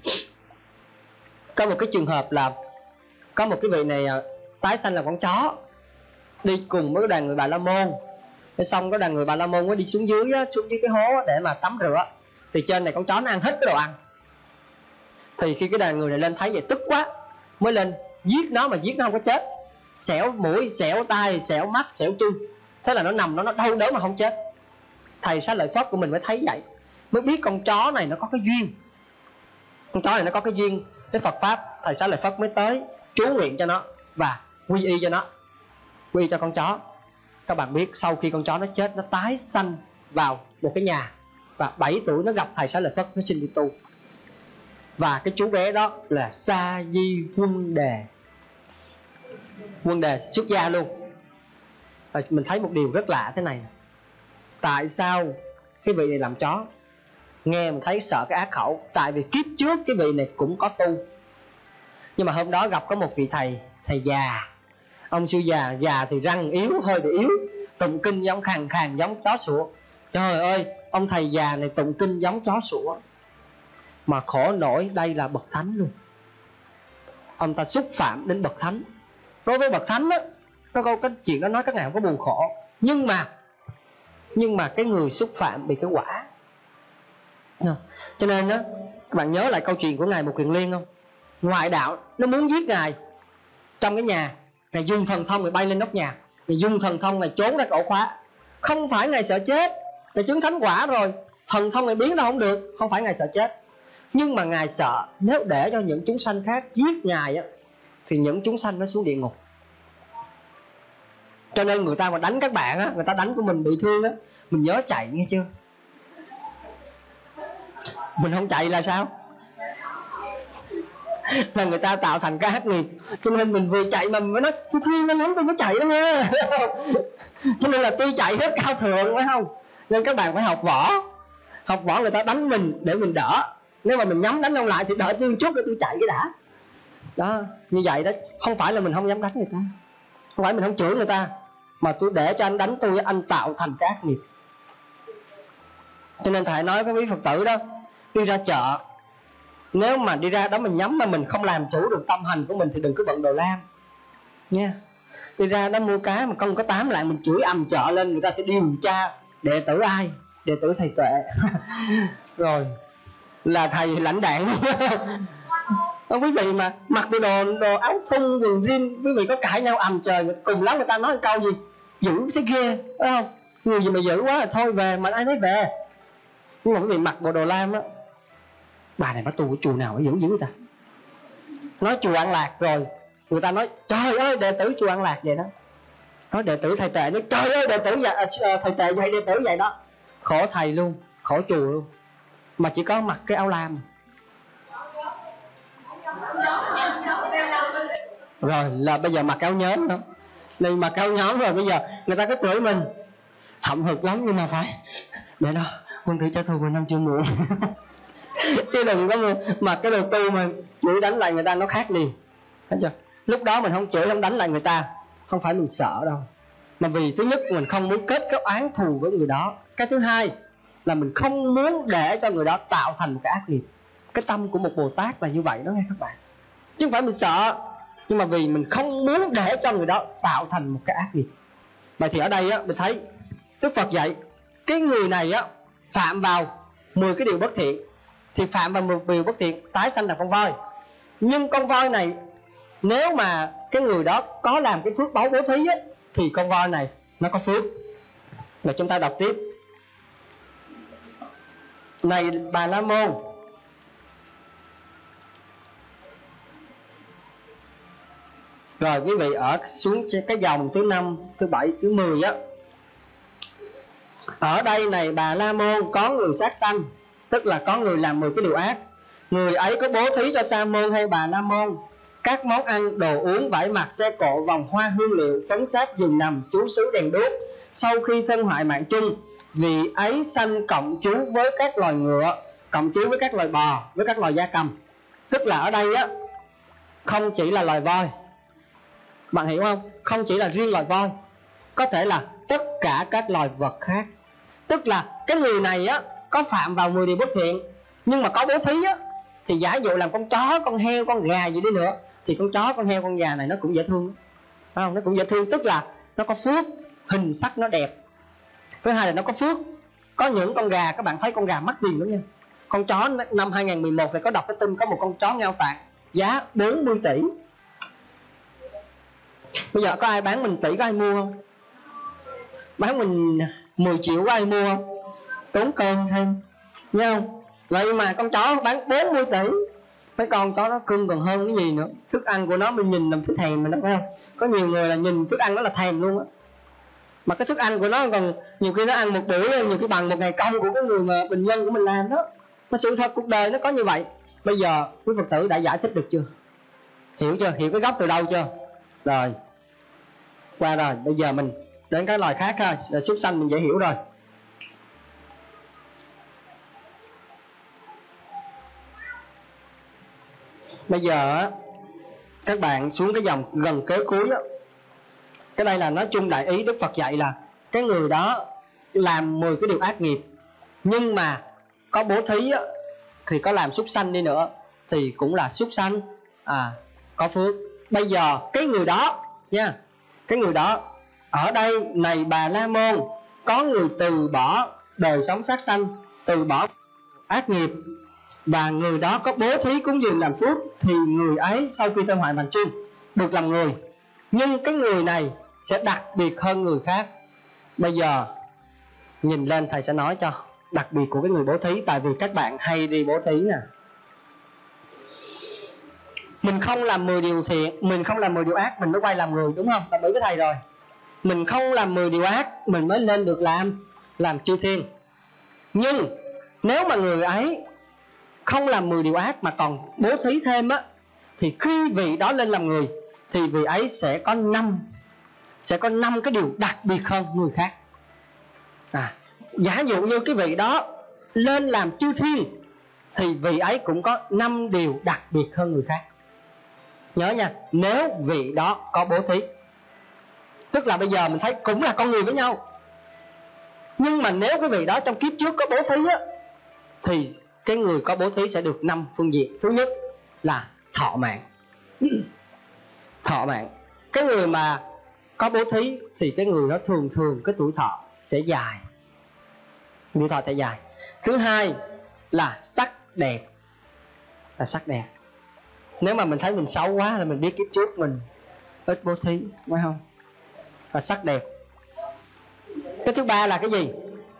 có một cái trường hợp là có một cái vị này tái sanh là con chó, đi cùng với đoàn người Bà La Môn. Thế xong có đoàn người Bà La Môn mới đi xuống dưới á, xuống dưới cái hố để mà tắm rửa. Thì trên này con chó nó ăn hết cái đồ ăn. Thì khi cái đoàn người này lên thấy vậy tức quá, mới lên giết nó, mà giết nó không có chết. Xẻo mũi, xẻo tai, xẻo mắt, xẻo chân. Thế là nó nằm đó, nó đau đớn mà không chết. Thầy Xá Lợi Phất của mình mới thấy vậy, mới biết con chó này nó có cái duyên. Con chó này nó có cái duyên với Phật Pháp. Thầy Xá Lợi Phất mới tới chú nguyện cho nó và quy y cho nó, quy y cho con chó. Các bạn biết sau khi con chó nó chết, nó tái sanh vào một cái nhà, và bảy tuổi nó gặp thầy Xá Lợi Phất, nó xin đi tu. Và cái chú bé đó là Sa Di Quân Đề. Quân Đề xuất gia luôn. Và mình thấy một điều rất lạ thế này: tại sao cái vị này làm chó? Nghe mình thấy sợ cái ác khẩu. Tại vì kiếp trước cái vị này cũng có tu, nhưng mà hôm đó gặp có một vị thầy, thầy già. Ông sư già, già thì răng yếu, hơi thì yếu, tụng kinh giống khàn khàn giống chó sủa. Trời ơi, ông thầy già này tụng kinh giống chó sủa. Mà khổ nổi đây là bậc thánh luôn. Ông ta xúc phạm đến bậc thánh. Đối với bậc thánh á, nó có cái chuyện đó nói các ngài không có buồn khổ, nhưng mà nhưng mà cái người xúc phạm bị cái quả. Cho nên á, các bạn nhớ lại câu chuyện của ngài Một Kiền Liên không? Ngoại đạo nó muốn giết ngài trong cái nhà, ngài dùng thần thông ngài bay lên nóc nhà, ngài dùng thần thông ngài trốn ra ổ khóa. Không phải ngài sợ chết, ngài chứng thánh quả rồi, thần thông ngài biến đâu không được. Không phải ngài sợ chết, nhưng mà ngài sợ nếu để cho những chúng sanh khác giết ngài á, thì những chúng sanh nó xuống địa ngục. Cho nên người ta mà đánh các bạn á, người ta đánh của mình bị thương á, mình nhớ chạy nghe chưa. Mình không chạy là sao? Là người ta tạo thành cái ác nghiệp. Cho nên mình vừa chạy mà mình nói tôi thương nó lắm tôi mới chạy đó nha. Cho nên là tôi chạy rất cao thượng, phải không? Nên các bạn phải học võ. Học võ người ta đánh mình để mình đỡ. Nếu mà mình nhắm đánh ông lại thì đợi tôi chút để tôi chạy cái đã. Đó, như vậy đó. Không phải là mình không dám đánh người ta, không phải mình không chửi người ta, mà tôi để cho anh đánh tôi, anh tạo thành cái ác nghiệp. Cho nên thầy nói với quý Phật tử đó, đi ra chợ, nếu mà đi ra đó mình nhắm mà mình không làm chủ được tâm hành của mình thì đừng có bận đồ lam nha. Đi ra đó mua cá mà không có tám lại, mình chửi ầm chợ lên, người ta sẽ điều tra đệ tử ai, đệ tử thầy Tuệ. Rồi là thầy lãnh đạn. Không, quý vị mà mặc đồ, đồ áo thun quần jean, quý vị có cãi nhau ầm trời, cùng lắm người ta nói câu gì dữ thế ghê, phải không? Người gì mà dữ quá là thôi về, mà ai nói về. Nhưng mà quý vị mặc bộ đồ lam á, bà này bắt tu ở chùa nào mới dữ dữ ta. Nói chùa An Lạc rồi người ta nói trời ơi đệ tử chùa An Lạc vậy đó. Nói đệ tử thầy Tệ, nói trời ơi đệ tử dạy, thầy Tệ dạy đệ tử vậy đó. Khổ thầy luôn, khổ chùa luôn, mà chỉ có mặc cái áo lam. Rồi là bây giờ mặc áo nhóm đó, nên mặc áo nhóm rồi bây giờ người ta có chửi mình hậm hực lắm, nhưng mà phải để đó quân tử trả thù của năm chưa muộn. Chứ đừng có mặc cái đồ tu mà chửi đánh lại người ta, nó khác liền. Thấy chưa? Lúc đó mình không chửi không đánh lại người ta, không phải mình sợ đâu, mà vì thứ nhất mình không muốn kết cái oán thù với người đó. Cái thứ hai là mình không muốn để cho người đó tạo thành một cái ác nghiệp. Cái tâm của một Bồ Tát là như vậy đó nghe các bạn. Chứ không phải mình sợ, nhưng mà vì mình không muốn để cho người đó tạo thành một cái ác nghiệp. Vậy thì ở đây á, mình thấy Đức Phật dạy cái người này á phạm vào mười cái điều bất thiện, thì phạm vào mười điều bất thiện tái sanh là con voi. Nhưng con voi này nếu mà cái người đó có làm cái phước báu bố thí á, thì con voi này nó có phước. Và chúng ta đọc tiếp. Này Bà La Môn, rồi quý vị ở xuống cái dòng thứ năm, thứ bảy, thứ mười á. Ở đây này Bà La Môn, có người sát sanh, tức là có người làm mười cái điều ác. Người ấy có bố thí cho Sa Môn hay Bà La Môn các món ăn, đồ uống, vải mặc, xe cộ, vòng hoa, hương liệu, phấn sát, giường nằm, chú xứ, đèn đuốc. Sau khi thân hoại mạng chung, vì ấy sanh cộng chú với các loài ngựa, cộng chú với các loài bò, với các loài gia cầm. Tức là ở đây á, không chỉ là loài voi, bạn hiểu không? Không chỉ là riêng loài voi, có thể là tất cả các loài vật khác. Tức là cái người này á có phạm vào mười điều bất thiện, nhưng mà có bố thí á, thì giả dụ làm con chó, con heo, con gà gì đi nữa, thì con chó, con heo, con gà này nó cũng dễ thương, phải không? Nó cũng dễ thương, tức là nó có phước, hình sắc nó đẹp. Thứ hai là nó có phước. Có những con gà, các bạn thấy con gà mắc tiền lắm nha. Con chó năm hai không một một phải có đọc cái tin có một con chó ngao tạng giá bốn mươi tỷ. Bây giờ có ai bán mình tỷ, có ai mua không? Bán mình mười triệu có ai mua không? Tốn cơm thêm, nghe không? Vậy mà con chó bán bốn mươi tỷ. Mấy con chó nó cưng còn hơn cái gì nữa. Thức ăn của nó mình nhìn làm thấy thèm mà nó, phải không? Có nhiều người là nhìn thức ăn nó là thèm luôn á. Mà cái thức ăn của nó còn nhiều khi nó ăn một bữa, nhiều khi bằng một ngày công của cái người mà bình dân của mình làm đó. Mà sự thật cuộc đời nó có như vậy. Bây giờ quý Phật tử đã giải thích được chưa? Hiểu chưa? Hiểu cái gốc từ đâu chưa? Rồi, qua rồi, bây giờ mình đến cái loài khác ha. Là súc sanh mình dễ hiểu rồi. Bây giờ á, các bạn xuống cái dòng gần kế cuối á. Cái đây là nói chung đại ý Đức Phật dạy là cái người đó làm mười cái điều ác nghiệp, nhưng mà có bố thí á, thì có làm súc sanh đi nữa thì cũng là súc sanh, à, có phước. Bây giờ cái người đó nha, cái người đó ở đây này Bà La Môn, có người từ bỏ đời sống sát sanh, từ bỏ ác nghiệp, và người đó có bố thí cúng dường làm phước, thì người ấy sau khi thân hoại hành chung được làm người. Nhưng cái người này sẽ đặc biệt hơn người khác. Bây giờ nhìn lên thầy sẽ nói cho đặc biệt của cái người bố thí. Tại vì các bạn hay đi bố thí nè, mình không làm mười điều thiện, mình không làm mười điều ác, mình mới quay làm người, đúng không? Là bởi với thầy rồi. Mình không làm mười điều ác, mình mới lên được làm làm chư thiên. Nhưng nếu mà người ấy không làm mười điều ác mà còn bố thí thêm á, thì khi vị đó lên làm người thì vị ấy sẽ có năm sẽ có năm cái điều đặc biệt hơn người khác. À, giả dụ như cái vị đó lên làm chư thiên thì vị ấy cũng có năm điều đặc biệt hơn người khác. Nhớ nha, nếu vị đó có bố thí. Tức là bây giờ mình thấy cũng là con người với nhau, nhưng mà nếu cái vị đó trong kiếp trước có bố thí á, thì cái người có bố thí sẽ được năm phương diện. Thứ nhất là thọ mạng. Thọ mạng. Cái người mà có bố thí thì cái người đó thường thường cái tuổi thọ sẽ dài, tuổi thọ sẽ dài. Thứ hai là sắc đẹp. Là sắc đẹp. Nếu mà mình thấy mình xấu quá là mình biết kiếp trước mình ít bố thí, phải không? Là sắc đẹp. Cái thứ ba là cái gì?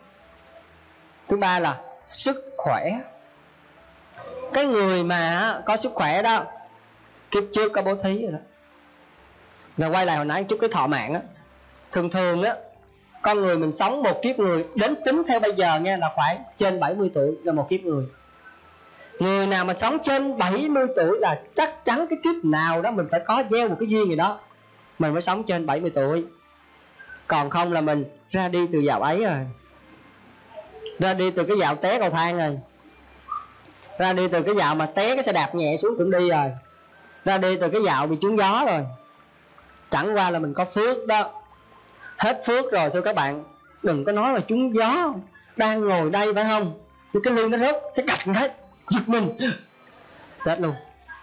Thứ ba là sức khỏe. Cái người mà có sức khỏe đó, kiếp trước có bố thí rồi đó. Rồi quay lại hồi nãy chút cái thọ mạng á. Thường thường á, con người mình sống một kiếp người, đến tính theo bây giờ nha, là phải trên bảy mươi tuổi là một kiếp người. Người nào mà sống trên bảy mươi tuổi là chắc chắn cái kiếp nào đó mình phải có gieo một cái duyên gì đó, mình mới sống trên bảy mươi tuổi. Còn không là mình ra đi từ dạo ấy rồi, ra đi từ cái dạo té cầu thang rồi, ra đi từ cái dạo mà té cái xe đạp nhẹ xuống cũng đi rồi, ra đi từ cái dạo bị trúng gió rồi. Chẳng qua là mình có phước đó. Hết phước rồi thưa các bạn, đừng có nói là trúng gió. Đang ngồi đây phải không, thì cái ly nó rớt, cái cạch một cái giật mình, chết luôn.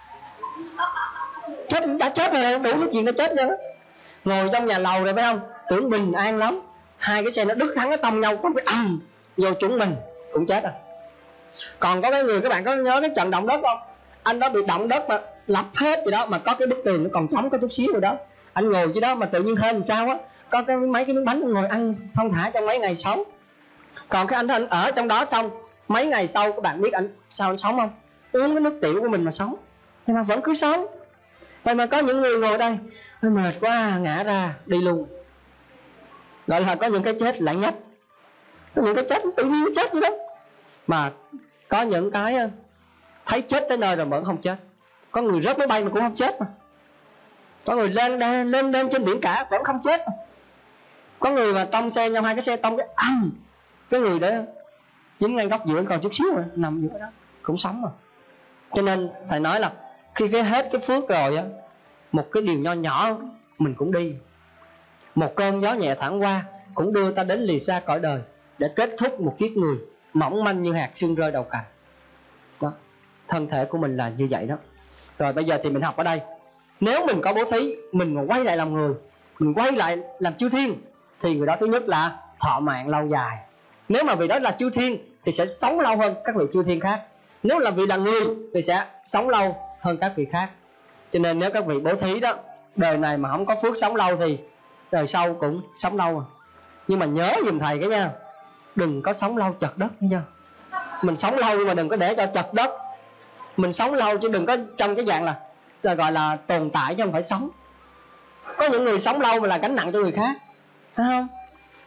Chết, đã chết rồi, đủ cái chuyện nó chết rồi đó. Ngồi trong nhà lầu rồi phải không, tưởng bình an lắm, hai cái xe nó đứt thắng nó tông nhau, có cái ầm vô trúng mình cũng chết rồi. Còn có cái người, các bạn có nhớ cái trận động đất không? Anh đó bị động đất mà lập hết gì đó, mà có cái bức tường nó còn trống có chút xíu rồi đó, anh ngồi dưới đó mà tự nhiên hên làm sao á, có cái mấy cái miếng bánh ngồi ăn thong thả trong mấy ngày sống. Còn cái anh đó anh ở trong đó xong mấy ngày sau, các bạn biết anh sao anh sống không? Uống cái nước tiểu của mình mà sống, nhưng mà vẫn cứ sống. Vậy mà có những người ngồi đây mệt quá ngã ra đi luôn. Gọi là có những cái chết lạnh nhất, có những cái chết tự nhiên nó chết vậy đó. Mà có những cái thấy chết tới nơi rồi vẫn không chết. Có người rớt máy bay mà cũng không chết mà. Có người lên lên lên trên biển cả vẫn không chết mà. Có người mà tông xe nhau, hai cái xe tông cái âm, cái người đó dính ngay góc giữa còn chút xíu rồi, nằm giữa đó cũng sống mà. Cho nên thầy nói là khi cái hết cái phước rồi á, một cái điều nho nhỏ mình cũng đi, một cơn gió nhẹ thoảng qua cũng đưa ta đến lìa xa cõi đời, để kết thúc một kiếp người mỏng manh như hạt sương rơi đầu cành đó. Thân thể của mình là như vậy đó. Rồi bây giờ thì mình học ở đây, nếu mình có bố thí, mình mà quay lại làm người, mình quay lại làm chư thiên, thì người đó thứ nhất là thọ mạng lâu dài. Nếu mà vị đó là chư thiên thì sẽ sống lâu hơn các vị chư thiên khác. Nếu là vị là người thì sẽ sống lâu hơn các vị khác. Cho nên nếu các vị bố thí đó, đời này mà không có phước sống lâu thì đời sau cũng sống lâu mà. Nhưng mà nhớ giùm thầy cái nha, đừng có sống lâu chật đất nha. Mình sống lâu nhưng mà đừng có để cho chật đất. Mình sống lâu chứ đừng có trong cái dạng là, là gọi là tồn tại chứ không phải sống. Có những người sống lâu mà là gánh nặng cho người khác, phải không?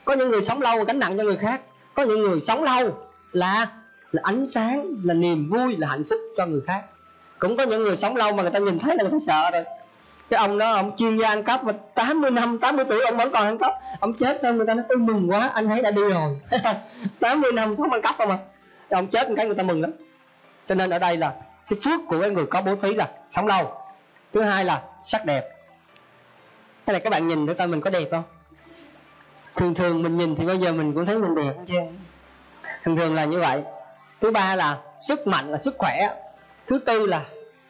Có những người sống lâu là gánh nặng cho người khác. Có những người sống lâu là là ánh sáng, là niềm vui, là hạnh phúc cho người khác. Cũng có những người sống lâu mà người ta nhìn thấy là người ta sợ rồi. Cái ông đó, ông chuyên gia ăn cắp mà tám mươi năm, tám mươi tuổi ông vẫn còn ăn cắp. Ông chết xong người ta nói tôi mừng quá, anh ấy đã đi rồi. tám mươi năm sống ăn cắp không à. Ông chết một cái người ta mừng lắm. Cho nên ở đây là cái phước của cái người có bố thí là sống lâu. Thứ hai là sắc đẹp. Cái này các bạn nhìn thử coi mình có đẹp không? Thường thường mình nhìn thì bao giờ mình cũng thấy mình đẹp chứ. Thường thường là như vậy. Thứ ba là sức mạnh, là sức khỏe. Thứ tư là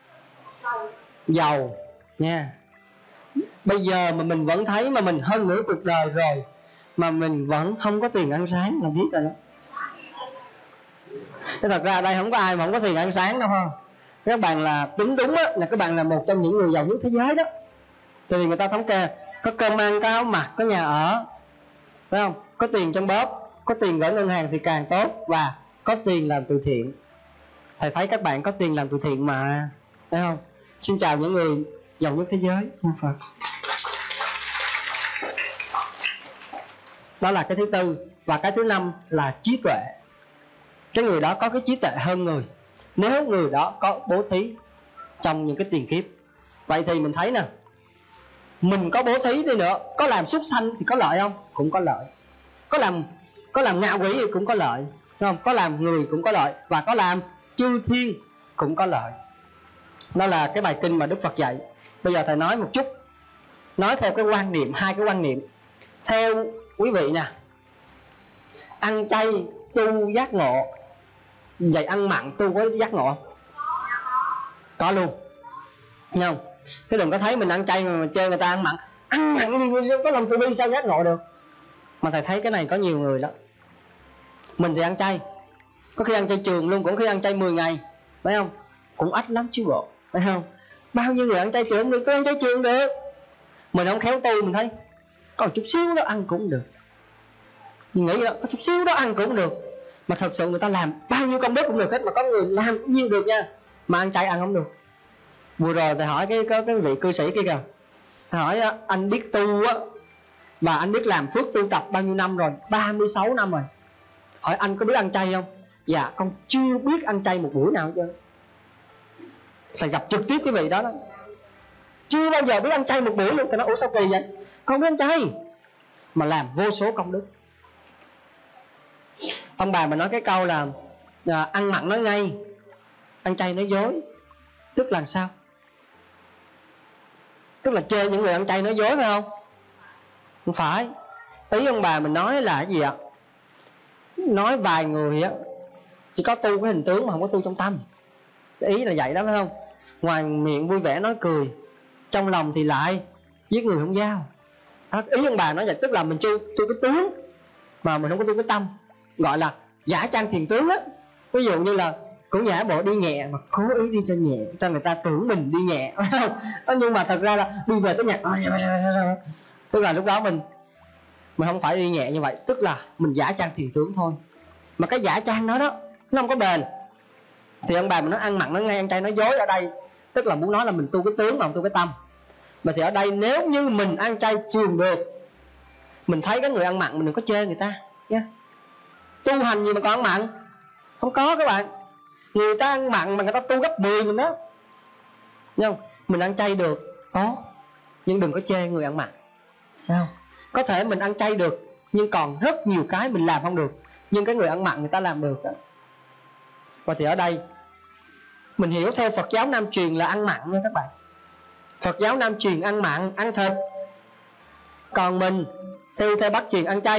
giàu nha. Bây giờ mà mình vẫn thấy mà mình hơn nửa cuộc đời rồi mà mình vẫn không có tiền ăn sáng là biết rồi đó. Thế thật ra ở đây không có ai mà không có tiền ăn sáng đâu ha. Các bạn là tính đúng á, là các bạn là một trong những người giàu nhất thế giới đó. Thì người ta thống kê có cơm ăn, có áo mặc, có nhà ở, phải không? Có tiền trong bóp, có tiền gửi ngân hàng thì càng tốt, và có tiền làm từ thiện. Thầy thấy các bạn có tiền làm từ thiện mà, phải không? Xin chào những người giàu nhất thế giới. Đó là cái thứ tư. Và cái thứ năm là trí tuệ. Cái người đó có cái trí tuệ hơn người, nếu người đó có bố thí trong những cái tiền kiếp. Vậy thì mình thấy nè, mình có bố thí đi nữa, có làm súc sanh thì có lợi không? Cũng có lợi. Có làm có làm ngạ quỷ thì cũng có lợi, đúng không? Có làm người cũng có lợi, và có làm chư thiên cũng có lợi. Đó là cái bài kinh mà Đức Phật dạy. Bây giờ thầy nói một chút, nói theo cái quan niệm, hai cái quan niệm. Theo quý vị nè, ăn chay tu giác ngộ, vậy ăn mặn tu có giác ngộ không? Có luôn, nghe không? Chứ đừng có thấy mình ăn chay mà mình chơi người ta ăn mặn. Ăn mặn gì có lòng từ bi sao giác ngộ được? Mà thầy thấy cái này có nhiều người đó. Mình thì ăn chay, có khi ăn chay trường luôn, cũng khi ăn chay mười ngày, phải không? Cũng ách lắm chứ bộ, phải không? Bao nhiêu người ăn chay trường được, tôi ăn chay trường được. Mình không khéo tu, mình thấy có một chút xíu đó ăn cũng được. Mình nghĩ đó, có chút xíu đó ăn cũng được. Mà thật sự người ta làm bao nhiêu công đức cũng được hết. Mà có người làm cũng nhiều được nha, mà ăn chay ăn không được. Vừa rồi thầy hỏi cái, cái, cái vị cư sĩ kia kìa, thầy hỏi anh biết tu á, và anh biết làm phước tu tập bao nhiêu năm rồi? Ba mươi sáu năm rồi. Hỏi anh có biết ăn chay không? Dạ con chưa biết ăn chay một buổi nào hết trơn. Thầy gặp trực tiếp cái vị đó đó, chưa bao giờ biết ăn chay một buổi luôn. Thầy nói ủa sao kỳ vậy? Con biết ăn chay mà làm vô số công đức. Ông bà mình nói cái câu là à, ăn mặn nói ngay, ăn chay nói dối. Tức là sao? Tức là chê những người ăn chay nói dối, phải không? Không phải. Ý ông bà mình nói là cái gì ạ? Nói vài người á chỉ có tu cái hình tướng mà không có tu trong tâm. Cái ý là vậy đó, phải không? Ngoài miệng vui vẻ nói cười, trong lòng thì lại giết người không giao. À, ý ông bà nói vậy, tức là mình tu, tu cái tướng mà mình không có tu cái tâm, gọi là giả trang thiền tướng á. Ví dụ như là cũng giả bộ đi nhẹ mà cố ý đi cho nhẹ, cho người ta tưởng mình đi nhẹ, phải không? Nhưng mà thật ra là đi về tới nhạc, tức là lúc đó mình mình không phải đi nhẹ như vậy, tức là mình giả trang thiền tướng thôi. Mà cái giả trang đó đó nó không có bền. Thì ông bà mình nói ăn mặn nói ngay, ăn chay nói dối ở đây tức là muốn nói là mình tu cái tướng mà không tu cái tâm. Mà thì ở đây nếu như mình ăn chay trường được, mình thấy cái người ăn mặn mình đừng có chê người ta nha. Tu hành gì mà còn ăn mặn? Không có các bạn. Người ta ăn mặn mà người ta tu gấp mười mình đó. Thấy không? Mình ăn chay được, tốt, nhưng đừng có chê người ăn mặn. Thấy không? Có thể mình ăn chay được, nhưng còn rất nhiều cái mình làm không được, nhưng cái người ăn mặn người ta làm được đó. Và thì ở đây mình hiểu theo Phật giáo Nam truyền là ăn mặn nha các bạn. Phật giáo Nam truyền ăn mặn, ăn thịt. Còn mình theo theo Bắc truyền ăn chay.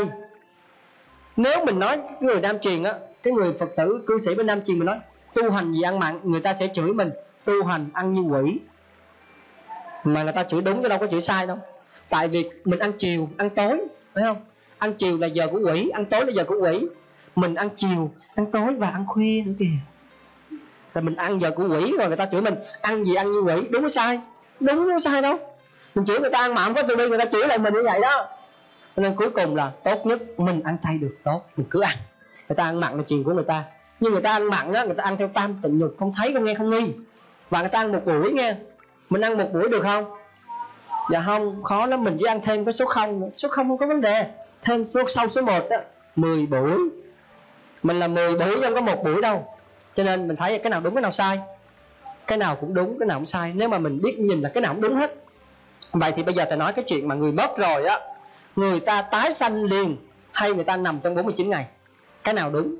Nếu mình nói cái người Nam truyền á, cái người Phật tử cư sĩ bên Nam truyền mình nói tu hành gì ăn mặn, người ta sẽ chửi mình tu hành ăn như quỷ. Mà người ta chửi đúng chứ đâu có chửi sai đâu. Tại vì mình ăn chiều, ăn tối, phải không? Ăn chiều là giờ của quỷ, ăn tối là giờ của quỷ. Mình ăn chiều, ăn tối và ăn khuya nữa kìa. Là mình ăn giờ của quỷ rồi người ta chửi mình ăn gì ăn như quỷ. Đúng hay sai? Đúng, không sai đâu. Mình chửi người ta ăn mặn không có từ bi, người ta chửi lại mình như vậy đó. Nên cuối cùng là tốt nhất mình ăn chay được tốt, mình cứ ăn. Người ta ăn mặn là chuyện của người ta. Nhưng người ta ăn mặn đó, người ta ăn theo tam tịnh nhục, không thấy, không nghe, không nghi. Và người ta ăn một buổi nghe. Mình ăn một buổi được không? Dạ không, khó lắm, mình chỉ ăn thêm cái số không. Số không không có vấn đề. thêm số sau số một đó, mười buổi. Mình là mười buổi không có một buổi đâu. Cho nên mình thấy cái nào đúng cái nào sai. Cái nào cũng đúng, cái nào cũng sai. Nếu mà mình biết nhìn là cái nào cũng đúng hết. Vậy thì bây giờ thầy nói cái chuyện mà người mất rồi á, người ta tái sanh liền hay người ta nằm trong bốn mươi chín ngày? Cái nào đúng?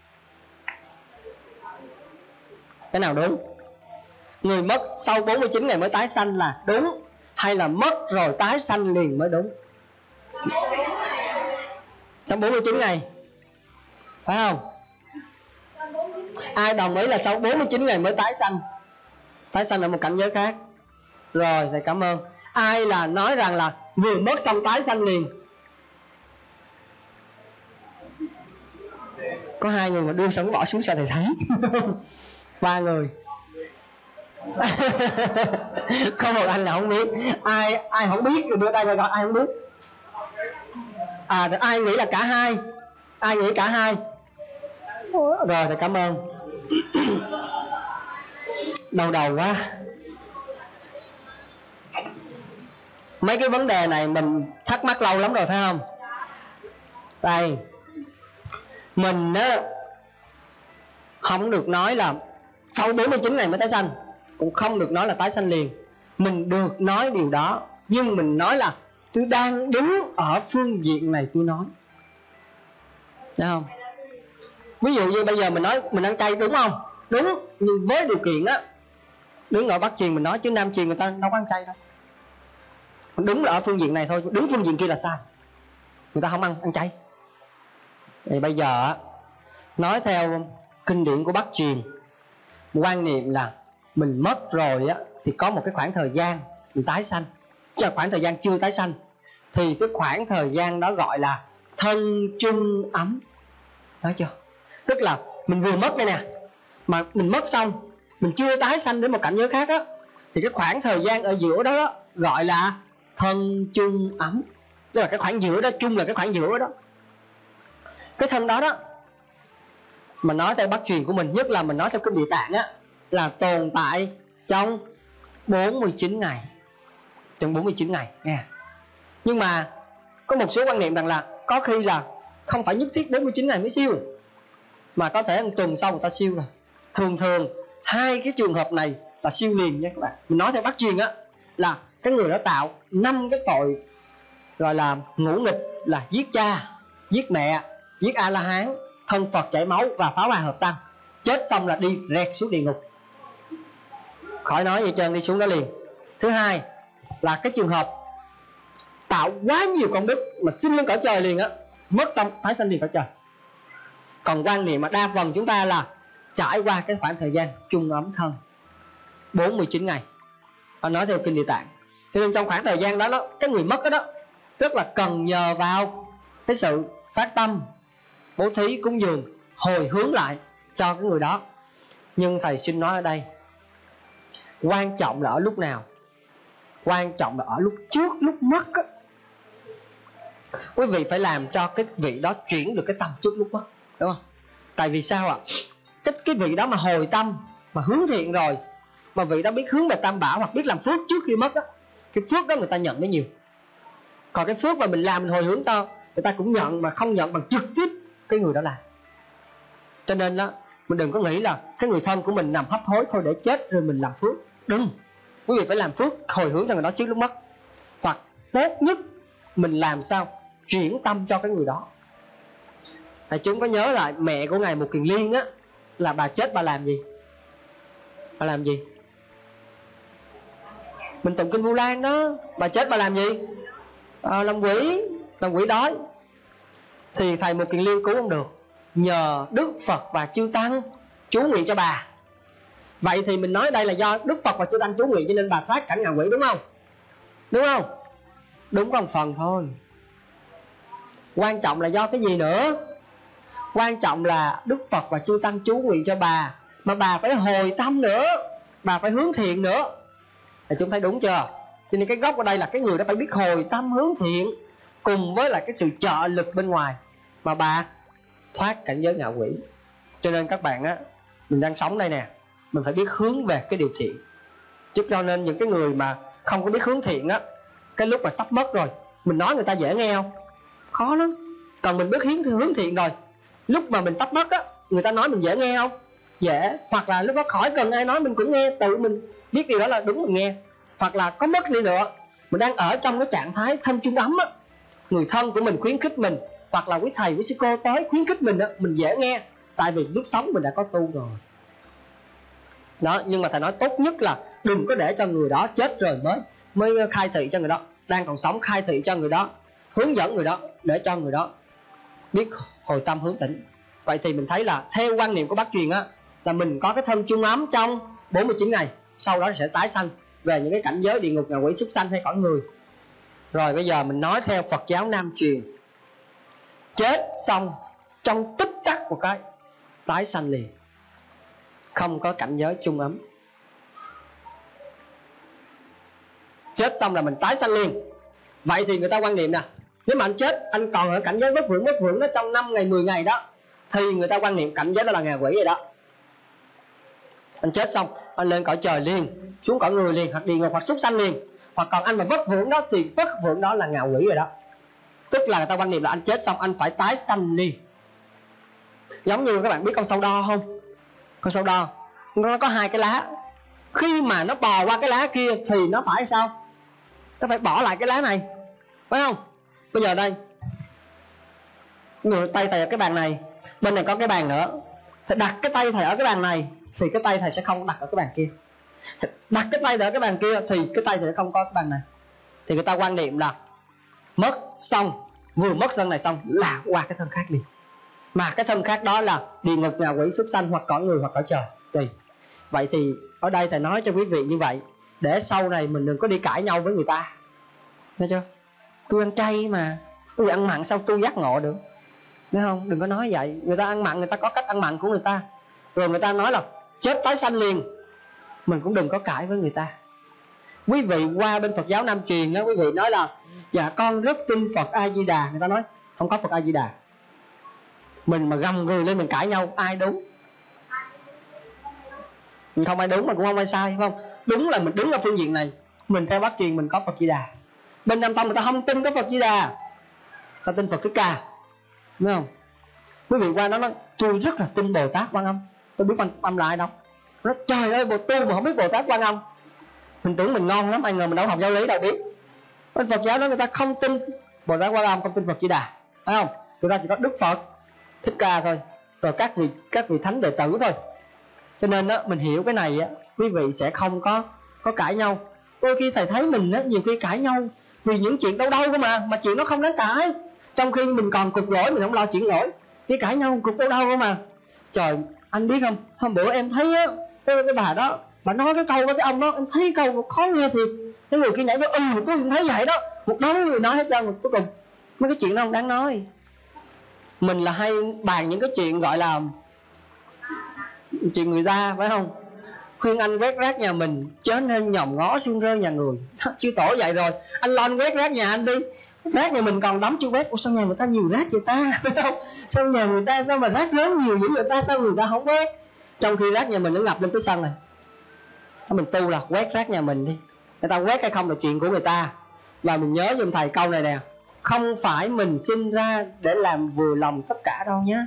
Cái nào đúng? Người mất sau bốn mươi chín ngày mới tái sanh là đúng, hay là mất rồi tái sanh liền mới đúng? Trong bốn mươi chín ngày, phải không? Ai đồng ý là sau bốn mươi chín ngày mới tái sanh? Tái sanh ở một cảnh giới khác. Rồi, thầy cảm ơn. Ai là nói rằng là vừa mất xong tái sanh liền? Có hai người mà đưa sống bỏ xuống sao thầy thấy. Ba người. Có một anh là không biết. Ai ai không biết thì đưa tay coi, ai không biết. À, ai nghĩ là cả hai? Ai nghĩ cả hai? Rồi, thầy cảm ơn. Đau đầu quá. Mấy cái vấn đề này mình thắc mắc lâu lắm rồi phải không? Đây, mình á không được nói là sau bốn mươi chín ngày mới tái sanh, cũng không được nói là tái sanh liền. Mình được nói điều đó, nhưng mình nói là tôi đang đứng ở phương diện này tôi nói, thấy không? Ví dụ như bây giờ mình nói mình ăn chay đúng không? Đúng, nhưng với điều kiện á, đứng ở Bắc truyền mình nói, chứ Nam truyền người ta đâu có ăn chay đâu. Đúng là ở phương diện này thôi, đứng phương diện kia là sai, người ta không ăn ăn chay. Thì bây giờ á, nói theo kinh điển của Bắc truyền, quan niệm là mình mất rồi á thì có một cái khoảng thời gian mình tái sanh, chứ khoảng thời gian chưa tái sanh thì cái khoảng thời gian đó gọi là thân chung ấm. Nói chưa? Tức là mình vừa mất đây nè, mà mình mất xong mình chưa tái sanh đến một cảnh giới khác á, thì cái khoảng thời gian ở giữa đó, đó gọi là thân chung ấm. Tức là cái khoảng giữa đó, chung là cái khoảng giữa đó. Cái thân đó đó, mà nói theo Bắc truyền của mình, nhất là mình nói theo kinh Địa Tạng á, là tồn tại trong bốn mươi chín ngày. Trong bốn mươi chín ngày nha. Nhưng mà có một số quan niệm rằng là có khi là không phải nhất thiết bốn mươi chín ngày mới siêu, mà có thể một tuần sau người ta siêu rồi. Thường thường hai cái trường hợp này là siêu liền nha các bạn. Mình nói theo Bắc truyền á, là cái người đó tạo năm cái tội gọi là ngũ nghịch, là giết cha, giết mẹ, giết A-la-hán, thân Phật chảy máu và phá hòa hợp tăng. Chết xong là đi rẹt xuống địa ngục, khỏi nói gì trơn, đi xuống đó liền. Thứ hai là cái trường hợp tạo quá nhiều công đức mà xin lên cõi trời liền á, mất xong tái sanh liền cõi trời. Còn quan niệm mà đa phần chúng ta là trải qua cái khoảng thời gian chung ấm thân bốn mươi chín ngày, họ nói theo kinh Địa Tạng. Cho nên trong khoảng thời gian đó, đó cái người mất đó, đó rất là cần nhờ vào cái sự phát tâm bố thí cúng dường, hồi hướng lại cho cái người đó. Nhưng thầy xin nói ở đây, quan trọng là ở lúc nào? Quan trọng là ở lúc trước, lúc mất á. Quý vị phải làm cho cái vị đó chuyển được cái tâm trước lúc mất, đúng không? Tại vì sao ạ? Cái, cái vị đó mà hồi tâm, mà hướng thiện rồi, mà vị đó biết hướng về Tam Bảo hoặc biết làm phước trước khi mất á, cái phước đó người ta nhận nó nhiều. Còn cái phước mà mình làm, mình hồi hướng to, người ta cũng nhận, mà không nhận bằng trực tiếp cái người đó làm. Cho nên đó, mình đừng có nghĩ là cái người thân của mình nằm hấp hối thôi để chết rồi mình làm phước. Đừng. Quý vị phải làm phước hồi hướng cho người đó trước lúc mất. Hoặc tốt nhất mình làm sao chuyển tâm cho cái người đó. Thầy chúng có nhớ lại mẹ của Ngài Một Kiền Liên á, là bà chết bà làm gì? Bà làm gì? Mình tụng kinh Vu Lan đó. Bà chết bà làm gì? À, làm quỷ, làm quỷ đói. Thì thầy Một Kiền Liên cứu không được, nhờ Đức Phật và Chư Tăng chú nguyện cho bà. Vậy thì mình nói đây là do Đức Phật và Chư Tăng chú nguyện cho nên bà thoát cảnh ngạ quỷ, đúng không? Đúng không? Đúng có một phần thôi. Quan trọng là do cái gì nữa? Quan trọng là Đức Phật và Chư Tăng chú nguyện cho bà, mà bà phải hồi tâm nữa, bà phải hướng thiện nữa. Thì chúng thấy đúng chưa? Cho nên cái gốc ở đây là cái người đó phải biết hồi tâm hướng thiện, cùng với là cái sự trợ lực bên ngoài mà bà thoát cảnh giới ngạ quỷ. Cho nên các bạn á, mình đang sống đây nè, mình phải biết hướng về cái điều thiện. Chứ cho nên những cái người mà không có biết hướng thiện á, cái lúc mà sắp mất rồi, mình nói người ta dễ nghe không? Khó lắm. Còn mình bước hướng hướng thiện rồi, lúc mà mình sắp mất á, người ta nói mình dễ nghe không? Dễ. Hoặc là lúc đó khỏi cần ai nói mình cũng nghe, tự mình biết điều đó là đúng mình nghe. Hoặc là có mất đi nữa, mình đang ở trong cái trạng thái thân chung ấm á, người thân của mình khuyến khích mình, hoặc là quý thầy quý sư cô tới khuyến khích mình á, mình dễ nghe. Tại vì lúc sống mình đã có tu rồi đó. Nhưng mà thầy nói tốt nhất là đừng có để cho người đó chết rồi mới mới khai thị cho người đó. Đang còn sống khai thị cho người đó, hướng dẫn người đó, để cho người đó biết hồi tâm hướng tỉnh. Vậy thì mình thấy là theo quan niệm của Bác Truyền á, là mình có cái thân chung ấm trong bốn mươi chín ngày, sau đó sẽ tái sanh về những cái cảnh giới địa ngục, ngạ quỷ, súc sanh hay cõi người. Rồi bây giờ mình nói theo Phật giáo Nam Truyền, chết xong trong tích tắc một cái tái sanh liền, không có cảnh giới chung ấm. Chết xong là mình tái sanh liền. Vậy thì người ta quan niệm nè, nếu mà anh chết, anh còn ở cảnh giới bất vượng bất vượng đó trong năm ngày mười ngày đó, thì người ta quan niệm cảnh giới đó là ngạ quỷ rồi đó. Anh chết xong anh lên cõi trời liền, xuống cõi người liền, hoặc địa ngục hoặc súc sanh liền. Hoặc còn anh mà bất vượng đó thì bất vượng đó là ngạ quỷ rồi đó. Tức là người ta quan niệm là anh chết xong anh phải tái sanh liền. Giống như các bạn biết con sâu đo không? Con sâu đo nó có hai cái lá, khi mà nó bò qua cái lá kia thì nó phải sao? Nó phải bỏ lại cái lá này, phải không? Bây giờ đây, người tay thầy ở cái bàn này, bên này có cái bàn nữa, thì đặt cái tay thầy ở cái bàn này thì cái tay thầy sẽ không đặt ở cái bàn kia. Đặt cái tay thầy ở cái bàn kia thì cái tay thầy sẽ không có cái bàn này. Thì người ta quan niệm là mất xong, vừa mất thân này xong là qua cái thân khác liền. Mà cái thân khác đó là địa ngục, ngạ quỷ, súc sanh, hoặc cõi người hoặc cõi trời tùy. Vậy thì ở đây thầy nói cho quý vị như vậy, để sau này mình đừng có đi cãi nhau với người ta. Thấy chưa? Tôi ăn chay mà, tôi ăn mặn sao tôi giác ngộ được? Thấy không? Đừng có nói vậy. Người ta ăn mặn, người ta có cách ăn mặn của người ta. Rồi người ta nói là chết tái sanh liền, mình cũng đừng có cãi với người ta. Quý vị qua bên Phật giáo Nam Truyền đó, quý vị nói là dạ con rất tin Phật A Di Đà. Người ta nói không có Phật A Di Đà. Mình mà gầm người lên mình cãi nhau, ai đúng? Không ai đúng mà cũng không ai sai, phải không? Đúng là mình đứng ở phương diện này, mình theo Bác Truyền mình có Phật Di Đà. Bên Nam Tông người ta không tin có Phật Di Đà, ta tin Phật Thích Ca, đúng không? Quý vị qua đó nói tôi rất là tin Bồ Tát Quan Âm. Tôi biết Quan Âm là ai đâu. Nó trời ơi, Bồ tu mà không biết Bồ Tát Quan Âm. Mình tưởng mình ngon lắm, ai ngờ mình đâu học giáo lý đâu biết. Bên Phật giáo đó người ta không tin Bồ Tát Quan Âm, không tin Phật Di Đà, phải không? Người ta chỉ có Đức Phật Thích Ca thôi, rồi các vị các vị thánh đệ tử thôi. Cho nên đó, mình hiểu cái này á, quý vị sẽ không có có cãi nhau. Đôi khi thầy thấy mình á, nhiều khi cãi nhau vì những chuyện đâu đâu cơ mà mà chuyện nó không đáng cãi. Trong khi mình còn cục lỗi, mình không lo chuyện lỗi, đi cãi nhau cục đâu đâu cơ mà. Trời, anh biết không, hôm bữa em thấy á, cái, cái bà đó, bà nói cái câu với cái ông đó, em thấy câu khó nghe thiệt. Cái người kia nhảy vô, ừ tôi thấy vậy đó. Một đống người nói hết trơn, cuối cùng mấy cái chuyện đó không đáng nói. Mình là hay bàn những cái chuyện gọi là chuyện người ta, phải không? Khuyên anh quét rác nhà mình chớ nên nhòm ngó xương rơi nhà người. Chưa tổ vậy rồi, anh lo anh quét rác nhà anh đi. Rác nhà mình còn đóng chưa quét. Ủa sao nhà người ta nhiều rác vậy ta? Sao nhà người ta sao mà rác lớn nhiều dữ vậy ta? Sao người ta không quét? Trong khi rác nhà mình nó ngập lên tới sân này. Mình tu là quét rác nhà mình đi. Người ta quét hay không là chuyện của người ta. Và mình nhớ giùm thầy câu này nè, không phải mình sinh ra để làm vừa lòng tất cả đâu nhé.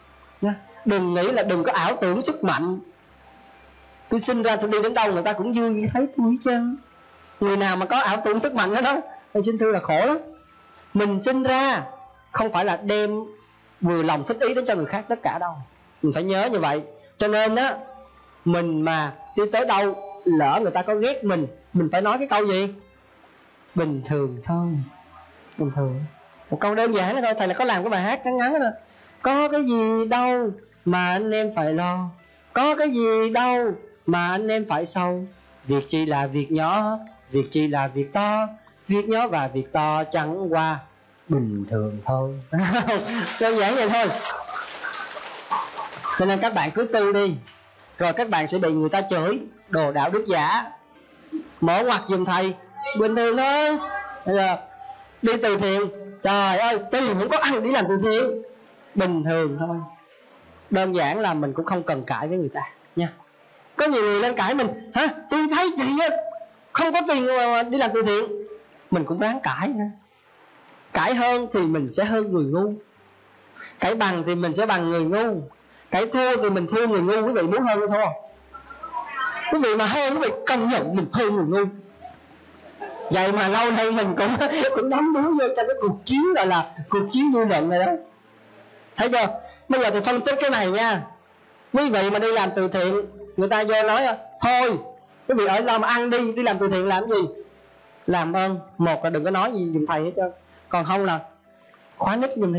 Đừng nghĩ là đừng có ảo tưởng sức mạnh. Tôi sinh ra tôi đi đến đâu người ta cũng vui thấy tôi hết trơn. Người nào mà có ảo tưởng sức mạnh đó đó, thì xin thưa là khổ lắm. Mình sinh ra không phải là đem vừa lòng thích ý đến cho người khác tất cả đâu. Mình phải nhớ như vậy. Cho nên á, mình mà đi tới đâu lỡ người ta có ghét mình, mình phải nói cái câu gì? Bình thường thôi. Bình thường. Một câu đơn giản thôi. Thầy là có làm cái bài hát ngắn ngắn đó. Có cái gì đâu mà anh em phải lo, có cái gì đâu mà anh em phải sâu. Việc chi là việc nhỏ, việc chi là việc to, việc nhỏ và việc to chẳng qua bình thường thôi. Đơn giản vậy thôi. Cho nên các bạn cứ tu đi, rồi các bạn sẽ bị người ta chửi đồ đạo đức giả. Mở ngoặt giùm thầy, bình thường thôi. Bây giờ đi từ thiện, trời ơi tiền không có ăn đi làm từ thiện, bình thường thôi. Đơn giản là mình cũng không cần cãi với người ta nha. Có nhiều người lên cãi mình, hả tôi thấy chị không có tiền mà đi làm từ thiện. Mình cũng đáng cãi nha. Cãi hơn thì mình sẽ hơn người ngu. Cãi bằng thì mình sẽ bằng người ngu, cãi thua thì mình thua người ngu. Quý vị muốn hơn hay thua? Quý vị mà hơn, quý vị công nhận mình hơn người ngu. Vậy mà lâu nay mình cũng cũng đắm đuối vô trong cái cuộc chiến gọi là cuộc chiến dư luận rồi đó. Thấy chưa? Bây giờ thì phân tích cái này nha. Quý vị mà đi làm từ thiện, người ta vô nói thôi quý vị ở làm ăn đi, đi làm từ thiện làm gì? Làm ơn, một là đừng có nói gì dùng thầy hết trơn, còn không là khóa nít mình đi,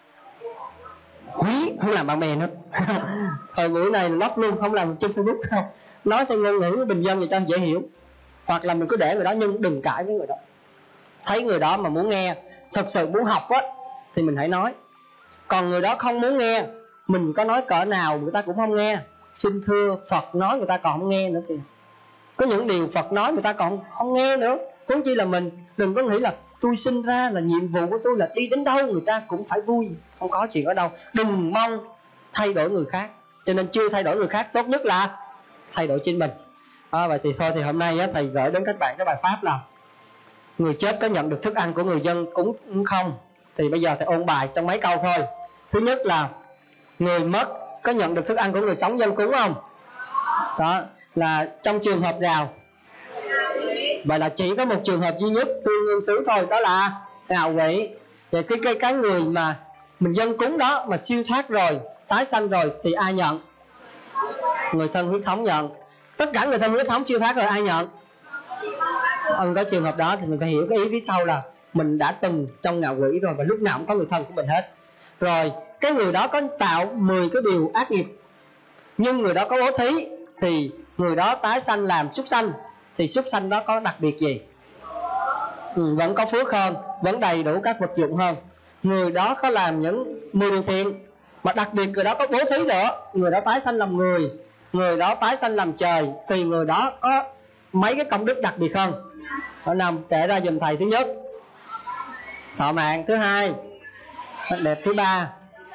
quý không làm bạn bè nữa. Thời buổi này lóc luôn, không làm trên Facebook, không nói theo ngôn ngữ bình dân vậy cho dễ hiểu. Hoặc là mình cứ để người đó, nhưng đừng cãi với người đó. Thấy người đó mà muốn nghe, thật sự muốn học á, thì mình hãy nói. Còn người đó không muốn nghe, mình có nói cỡ nào người ta cũng không nghe. Xin thưa, Phật nói người ta còn không nghe nữa kìa. Có những điều Phật nói người ta còn không nghe nữa. Huống chi là mình. Đừng có nghĩ là tôi sinh ra là nhiệm vụ của tôi là đi đến đâu người ta cũng phải vui. Không có chuyện ở đâu. Đừng mong thay đổi người khác. Cho nên chưa thay đổi người khác, tốt nhất là thay đổi chính mình. À, vậy thì thôi thì hôm nay á, thầy gửi đến các bạn cái bài pháp là người chết có nhận được thức ăn của người dân cúng không? Thì bây giờ thầy ôn bài trong mấy câu thôi. Thứ nhất là người mất có nhận được thức ăn của người sống dân cúng không? Đó là trong trường hợp nào? Vậy là chỉ có một trường hợp duy nhất tương ương xứ thôi, đó là ngạo quỷ. Vậy cái, cái cái người mà mình dân cúng đó mà siêu thoát rồi, tái sanh rồi thì ai nhận? Người thân huyết thống nhận. Tất cả người thân huyết thống siêu thoát rồi ai nhận? Ân có trường hợp đó thì mình phải hiểu cái ý phía sau là mình đã từng trong ngạo quỷ rồi, và lúc nào cũng có người thân của mình hết. Rồi cái người đó có tạo mười cái điều ác nghiệp, nhưng người đó có bố thí, thì người đó tái sanh làm súc sanh. Thì súc sanh đó có đặc biệt gì? Ừ, vẫn có phước hơn, vẫn đầy đủ các vật dụng hơn. Người đó có làm những mười điều thiện, mà đặc biệt người đó có bố thí nữa, người đó tái sanh làm người, người đó tái sanh làm trời, thì người đó có mấy cái công đức đặc biệt hơn. Đó nằm kể ra dùm thầy. Thứ nhất, thọ mạng. Thứ hai, đẹp. Thứ ba,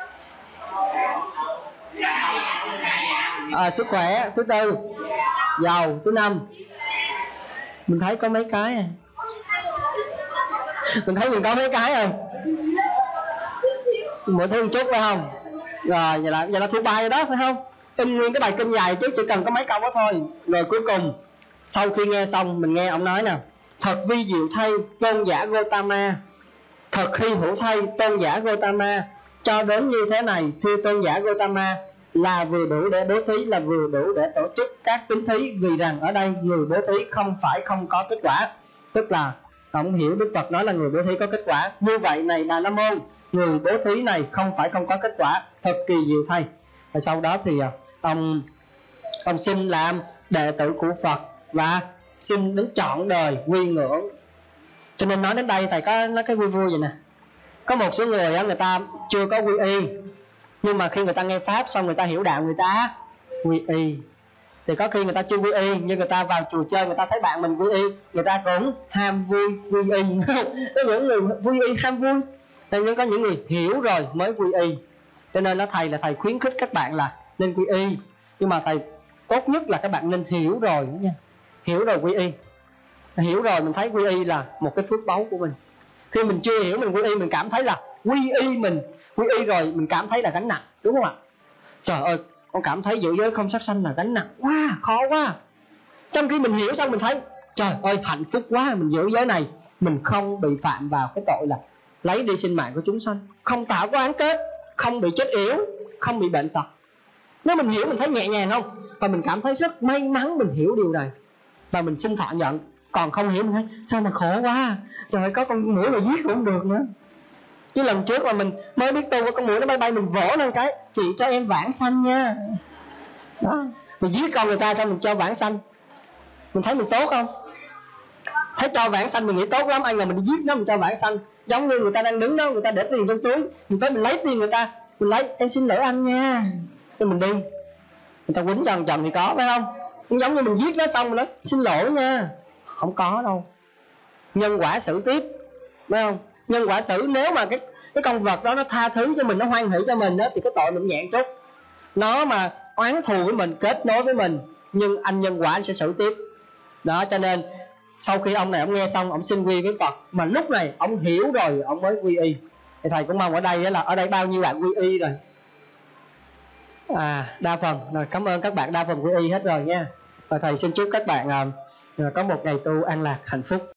à, sức khỏe. Thứ tư, giàu. Thứ năm, mình thấy có mấy cái à. Mình thấy mình có mấy cái rồi, mỗi thứ một chút phải không? Rồi vậy là, vậy là thuộc bài rồi đó phải không? In nguyên cái bài kinh dài chứ chỉ cần có mấy câu đó thôi. Rồi cuối cùng sau khi nghe xong mình nghe ông nói nè: thật vi diệu thay tôn giả Gotama, thật hy hữu thay tôn giả Gotama, cho đến như thế này thưa tôn giả Gotama, là vừa đủ để bố thí, là vừa đủ để tổ chức các tín thí, vì rằng ở đây người bố thí không phải không có kết quả. Tức là ông hiểu Đức Phật nói là người bố thí có kết quả. Như vậy này Bà La Môn, người bố thí này không phải không có kết quả, thật kỳ diệu thay. Và sau đó thì ông ông xin làm đệ tử của Phật và xin đứng trọn đời quy ngưỡng. Cho nên nói đến đây thầy có nói cái vui vui vậy nè. Có một số người người ta chưa có quy y, nhưng mà khi người ta nghe pháp xong người ta hiểu đạo, người ta quy y. Thì có khi người ta chưa quy y, nhưng người ta vào chùa chơi, người ta thấy bạn mình quy y, người ta cũng ham vui quy y. Có những người quy y ham vui, nhưng có những người hiểu rồi mới quy y. Cho nên là thầy là thầy khuyến khích các bạn là nên quy y, nhưng mà thầy tốt nhất là các bạn nên hiểu rồi nha. Hiểu rồi quy y. Hiểu rồi mình thấy quy y là một cái phước báu của mình. Khi mình chưa hiểu mình quy y, mình cảm thấy là quy y mình quy y rồi mình cảm thấy là gánh nặng, đúng không ạ? Trời ơi, con cảm thấy giữ giới không sát sanh là gánh nặng quá, khó quá. Trong khi mình hiểu xong mình thấy trời ơi hạnh phúc quá, mình giữ giới này, mình không bị phạm vào cái tội là lấy đi sinh mạng của chúng sanh, không tạo có án kết, không bị chết yểu, không bị bệnh tật. Nếu mình hiểu mình thấy nhẹ nhàng không? Và mình cảm thấy rất may mắn mình hiểu điều này, và mình xin thọ nhận. Còn không hiểu mình thấy sao mà khổ quá, trời ơi có con mũi mà giết cũng không được nữa. Chứ lần trước mà mình mới biết tu, con mũi nó bay bay mình vỗ lên cái chị cho em vãng sanh nha. Đó, mình giết con người ta xong mình cho vãng sanh, mình thấy mình tốt không? Thấy cho vãng sanh mình nghĩ tốt lắm, anh ngờ mình giết nó mình cho vãng sanh. Giống như người ta đang đứng đó, người ta để tiền trong túi, mình tới mình lấy tiền người ta, mình lấy em xin lỗi anh nha, rồi mình đi. Người ta quýnh cho một trận thì có phải không? Cũng giống như mình giết nó xong rồi nó xin lỗi nha, không có đâu. Nhân quả xử tiếp, phải không? Nhân quả xử, nếu mà cái cái con vật đó nó tha thứ cho mình, nó hoan hỷ cho mình đó, thì cái tội mình nhẹ chút. Nó mà oán thù với mình, kết nối với mình, nhưng anh nhân quả anh sẽ xử tiếp. Đó, cho nên sau khi ông này ông nghe xong, ông xin quy với Phật, mà lúc này ông hiểu rồi ông mới quy y. Thì thầy cũng mong ở đây là ở đây bao nhiêu bạn quy y rồi? À, đa phần. Rồi, cảm ơn các bạn đa phần quy y hết rồi nha. Và thầy xin chúc các bạn uh, có một ngày tu an lạc hạnh phúc.